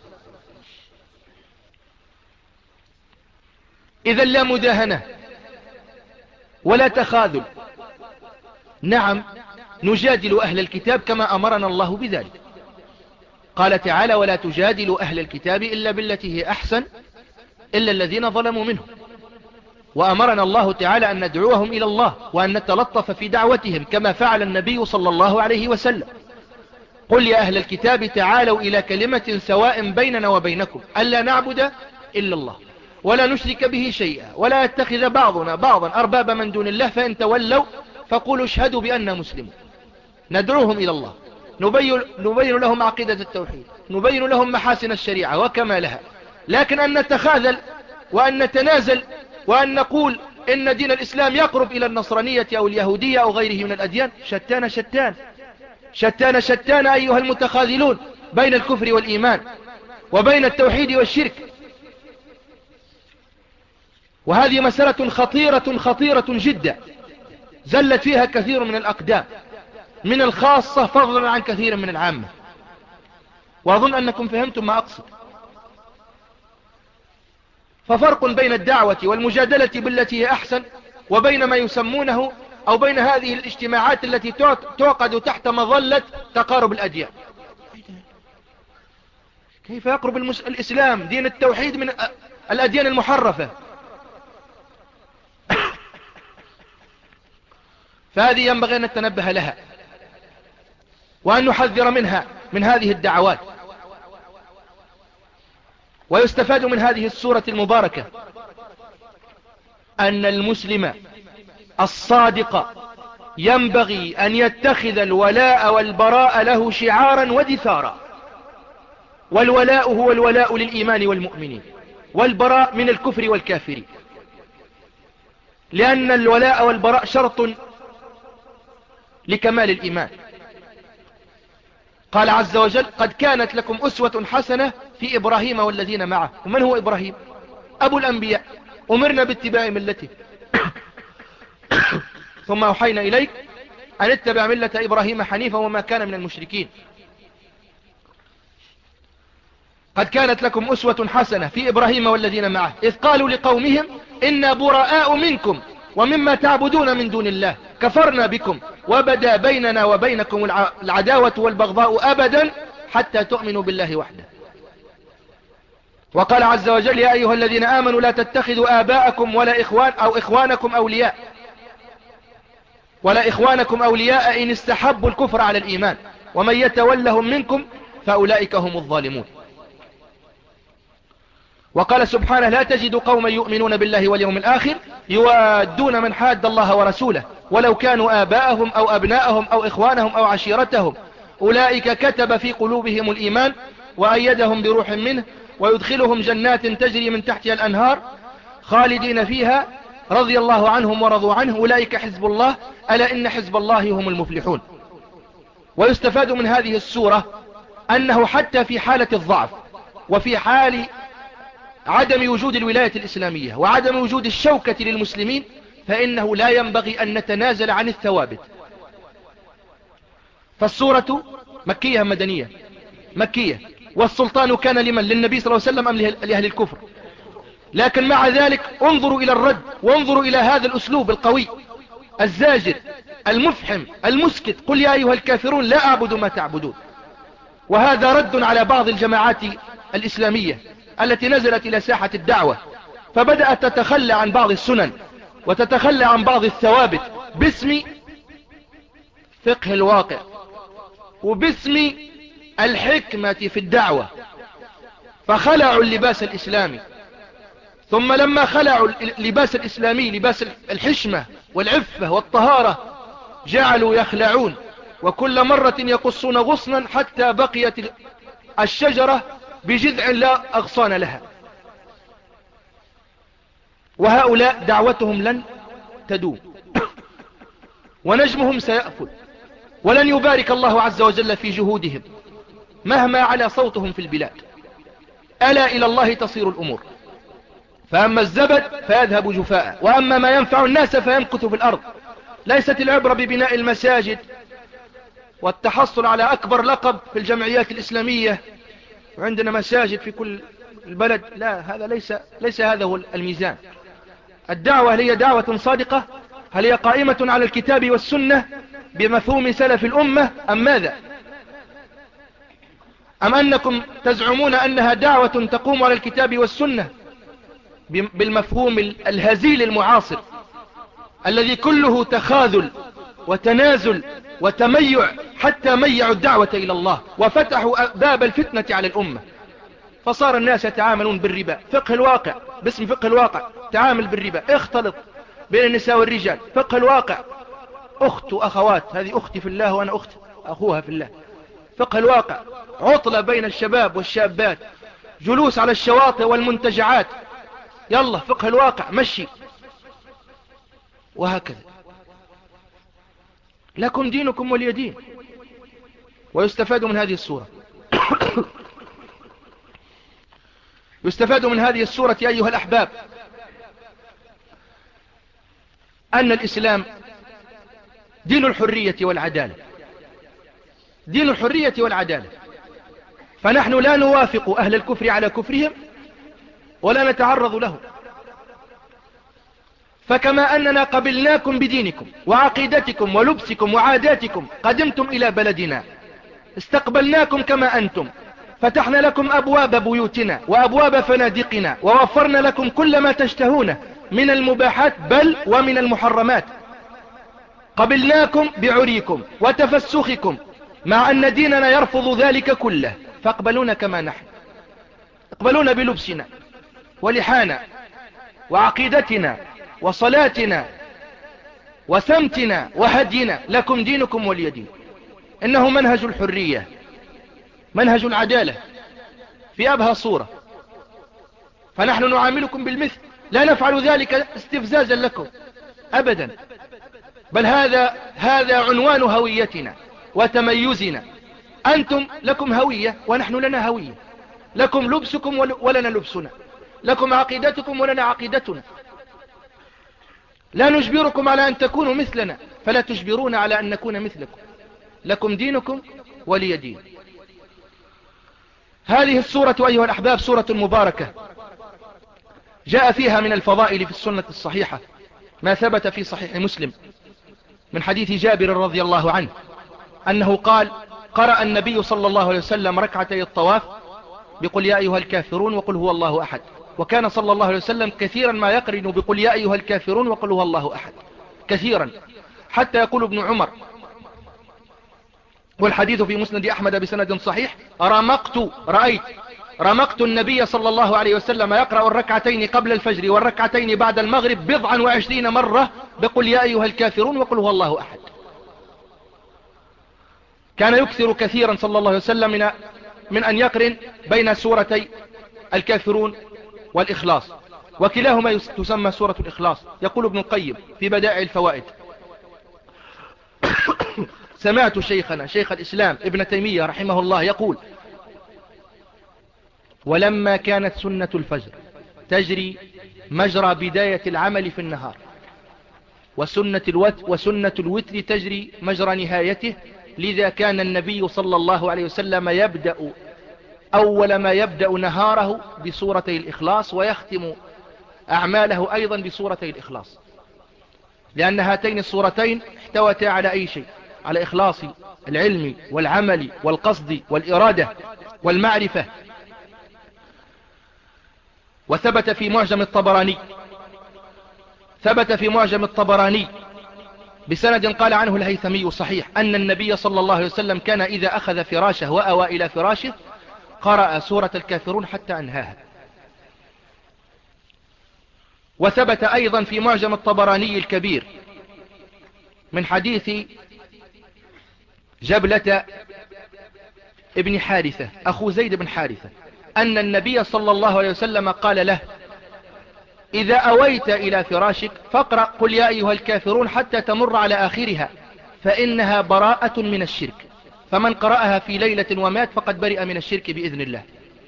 إذا لا مداهنة ولا تخاذل. نعم نجادل أهل الكتاب كما أمرنا الله بذلك. قال تعالى ولا تجادلوا أهل الكتاب إلا بالتي هي أحسن إلا الذين ظلموا منهم. وأمرنا الله تعالى أن ندعوهم إلى الله وأن نتلطف في دعوتهم كما فعل النبي صلى الله عليه وسلم. قل يا أهل الكتاب تعالوا إلى كلمة سواء بيننا وبينكم ألا نعبد إلا الله ولا نشرك به شيئا ولا يتخذ بعضنا بعضا أربابا من دون الله فإن تولوا فقولوا اشهدوا بأننا مسلمون. ندعوهم إلى الله، نبين, نبين لهم عقيدة التوحيد، نبين لهم محاسن الشريعة وكمالها. لكن أن نتخاذل وأن نتنازل وأن نقول إن دين الإسلام يقرب إلى النصرانية أو اليهودية أو غيره من الأديان، شتان شتان شتان شتان أيها المتخاذلون بين الكفر والإيمان وبين التوحيد والشرك. وهذه مسألة خطيرة خطيرة جدا زلت فيها كثير من الأقدام من الخاصة فضلا عن كثير من العامة، وأظن أنكم فهمتم ما أقصد. ففرق بين الدعوة والمجادلة بالتي هي أحسن وبين ما يسمونه أو بين هذه الاجتماعات التي تعقد تحت مظلة تقارب الأديان. كيف يقرب المس... الإسلام دين التوحيد من الأديان المحرفة؟ فهذه ينبغي أن نتنبه لها وأن نحذر منها من هذه الدعوات ويستفاد من هذه السورة المباركة أن المسلم الصادق ينبغي أن يتخذ الولاء والبراء له شعارا ودثارا. والولاء هو الولاء للإيمان والمؤمنين، والبراء من الكفر والكافرين، لأن الولاء والبراء شرط لكمال الإيمان. قال عز وجل: قد كانت لكم أسوة حسنة في إبراهيم والذين معه. ومن هو إبراهيم؟ أبو الأنبياء، أمرنا باتباع ملته ثم أوحينا إليك أن اتبع ملة إبراهيم حنيفا وما كان من المشركين. قد كانت لكم أسوة حسنة في إبراهيم والذين معه إذ قالوا لقومهم إنا براء منكم ومما تعبدون من دون الله كفرنا بكم وبدا بيننا وبينكم العداوة والبغضاء أبدا حتى تؤمنوا بالله وحده. وقال عز وجل: يا أيها الذين آمنوا لا تتخذوا آباءكم ولا إخوان أو إخوانكم أولياء ولا إخوانكم أولياء إن استحبوا الكفر على الإيمان ومن يتولهم منكم فأولئك هم الظالمون. وقال سبحانه: لا تجد قوما يؤمنون بالله واليوم الآخر يوادون من حاد الله ورسوله ولو كانوا آباءهم أو أبناءهم أو إخوانهم أو عشيرتهم أولئك كتب في قلوبهم الإيمان وأيدهم بروح منه ويدخلهم جنات تجري من تحتها الأنهار خالدين فيها رضي الله عنهم ورضوا عنه أولئك حزب الله ألا إن حزب الله هم المفلحون. ويستفاد من هذه السورة أنه حتى في حالة الضعف وفي حال عدم وجود الولاية الإسلامية وعدم وجود الشوكة للمسلمين فإنه لا ينبغي أن نتنازل عن الثوابت. فالسورة مكية مدنية؟ مكية. والسلطان كان لمن؟ للنبي صلى الله عليه وسلم أم لأهل الكفر؟ لكن مع ذلك انظروا إلى الرد وانظروا إلى هذا الأسلوب القوي الزاجر المفحم المسكت: قل يا أيها الكافرون لا أعبد ما تعبدون. وهذا رد على بعض الجماعات الإسلامية التي نزلت إلى ساحة الدعوة فبدأت تتخلى عن بعض السنن وتتخلى عن بعض الثوابت باسم فقه الواقع وباسم الحكمة في الدعوة، فخلعوا اللباس الإسلامي. ثم لما خلعوا اللباس الإسلامي لباس الحشمة والعفة والطهارة جعلوا يخلعون وكل مرة يقصون غصنا حتى بقيت الشجرة بجذع لا أغصان لها. وهؤلاء دعوتهم لن تدوم ونجمهم سيأكل ولن يبارك الله عز وجل في جهودهم مهما على صوتهم في البلاد. ألا إلى الله تصير الأمور. فأما الزبد فيذهب جفاء وأما ما ينفع الناس فيمكث في الأرض. ليست العبرة ببناء المساجد والتحصل على أكبر لقب في الجمعيات الإسلامية وعندنا مساجد في كل البلد، لا، هذا ليس, ليس هذا هو الميزان. الدعوة هل هي دعوة صادقة؟ هل هي قائمة على الكتاب والسنة بمفهوم سلف الأمة أم ماذا؟ أم أنكم تزعمون أنها دعوة تقوم على الكتاب والسنة بالمفهوم الهزيل المعاصر الذي كله تخاذل وتنازل وتميع حتى ميعوا الدعوة إلى الله وفتحوا باب الفتنة على الأمة فصار الناس يتعاملون بالربا؟ فقه الواقع باسم فقه الواقع تعامل بالربا، اختلط بين النساء والرجال. فقه الواقع أخت وأخوات، هذه أختي في الله وأنا أخت أخوها في الله. فقه الواقع عطلة بين الشباب والشابات، جلوس على الشواطئ والمنتجعات، يلا فقه الواقع مشي، وهكذا. لكم دينكم ولي دين. ويستفاد من هذه السورة يستفاد من هذه السورة أيها الأحباب أن الإسلام دين الحرية والعدالة، دين الحرية والعدالة. فنحن لا نوافق أهل الكفر على كفرهم ولا نتعرض له. فكما أننا قبلناكم بدينكم وعقيدتكم ولبسكم وعاداتكم قدمتم إلى بلدنا استقبلناكم كما أنتم، فتحنا لكم أبواب بيوتنا وأبواب فنادقنا ووفرنا لكم كل ما تشتهونه من المباحات بل ومن المحرمات. قبلناكم بعريكم وتفسخكم مع أن ديننا يرفض ذلك كله، فاقبلونا كما نحن. اقبلونا بلبسنا ولحانا وعقيدتنا وصلاتنا وسمتنا وهدينا، لكم دينكم ولي دين. إنه منهج الحرية، منهج العدالة في أبهى صورة، فنحن نعاملكم بالمثل، لا نفعل ذلك استفزازا لكم أبدا، بل هذا هذا عنوان هويتنا وتميزنا. أنتم لكم هوية ونحن لنا هوية، لكم لبسكم ولنا لبسنا، لكم عقيدتكم ولنا عقيدتنا. لا نجبركم على أن تكونوا مثلنا، فلا تجبرون على أن نكون مثلكم، لكم دينكم ولي دين. هذه السورة أيها الأحباب سورة مباركة، جاء فيها من الفضائل في السنة الصحيحة ما ثبت في صحيح مسلم من حديث جابر رضي الله عنه أنه قال: قرأ النبي صلى الله عليه وسلم ركعتي الطواف بقل يا أيها الكافرون وقل هو الله أحد، وكان صلى الله عليه وسلم كثيرا ما يقرن بقل يا أيها الكافرون وقل هو الله أحد كثيرا، حتى يقول ابن عمر، والحديث في مسند أحمد بسند صحيح: رمقت رأيت رمقت النبي صلى الله عليه وسلم يقرأ الركعتين قبل الفجر والركعتين بعد المغرب بضعا وعشرين مرة بقل يا أيها الكافرون وقل هو الله أحد. كان يكثر كثيرا صلى الله عليه وسلم من, من أن يقرن بين سورتي الكافرون والإخلاص، وكلاهما تسمى سورة الإخلاص. يقول ابن القيم في بدائع الفوائد: سمعت شيخنا شيخ الإسلام ابن تيمية رحمه الله يقول: ولما كانت سنة الفجر تجري مجرى بداية العمل في النهار، وسنة الوتر, وسنة الوتر تجري مجرى نهايته، لذا كان النبي صلى الله عليه وسلم يبدأ أول ما يبدأ نهاره بسورتي الإخلاص، ويختم أعماله أيضا بسورتي الإخلاص، لأن هاتين السورتين احتوتا على أي شيء، على إخلاص العلم والعمل والقصد والإرادة والمعرفة. وثبت في معجم الطبراني ثبت في معجم الطبراني بسند قال عنه الهيثمي صحيح أن النبي صلى الله عليه وسلم كان إذا أخذ فراشه وأوى إلى فراشه قرأ سورة الكافرون حتى أنهاها. وثبت أيضا في معجم الطبراني الكبير من حديث جبلة ابن حارثة أخو زيد بن حارثة أن النبي صلى الله عليه وسلم قال له: إذا أويت إلى فراشك فاقرأ قل يا أيها الكافرون حتى تمر على آخرها، فإنها براءة من الشرك، فمن قرأها في ليلة ومات فقد برئ من الشرك بإذن الله.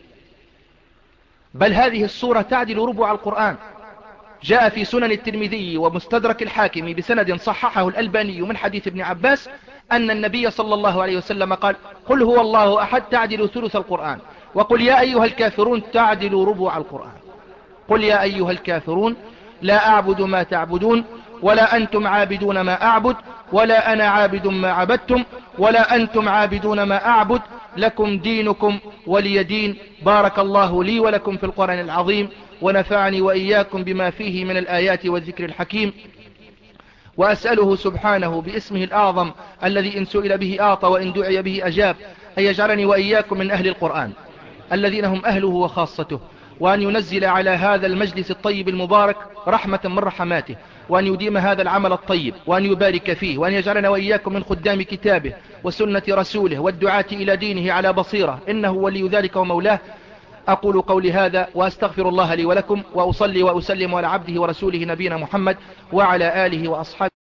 بل هذه السورة تعدل ربع القرآن. جاء في سنن الترمذي ومستدرك الحاكم بسند صححه الألباني من حديث ابن عباس أن النبي صلى الله عليه وسلم قال: قل هو الله أحد تعدل ثلث القرآن، وقل يا أيها الكافرون تعدل ربع القرآن. قل يا أيها الكافرون لا أعبد ما تعبدون ولا أنتم عابدون ما أعبد ولا أنا عابد ما عبدتم ولا أنتم عابدون ما أعبد لكم دينكم ولي دين. بارك الله لي ولكم في القرآن العظيم، ونفعني وإياكم بما فيه من الآيات والذكر الحكيم، وأسأله سبحانه باسمه الأعظم الذي إن سئل به أعطى وإن دعي به أجاب أن يجعلني وإياكم من أهل القرآن الذين هم أهله وخاصته، وأن ينزل على هذا المجلس الطيب المبارك رحمة من رحماته، وأن يديم هذا العمل الطيب، وأن يبارك فيه، وأن يجعلنا وإياكم من خدام كتابه وسنة رسوله والدعاة إلى دينه على بصيرة، إنه ولي ذلك ومولاه. أقول قولي هذا وأستغفر الله لي ولكم، وأصلي وأسلم على عبده ورسوله نبينا محمد وعلى آله وأصحابه.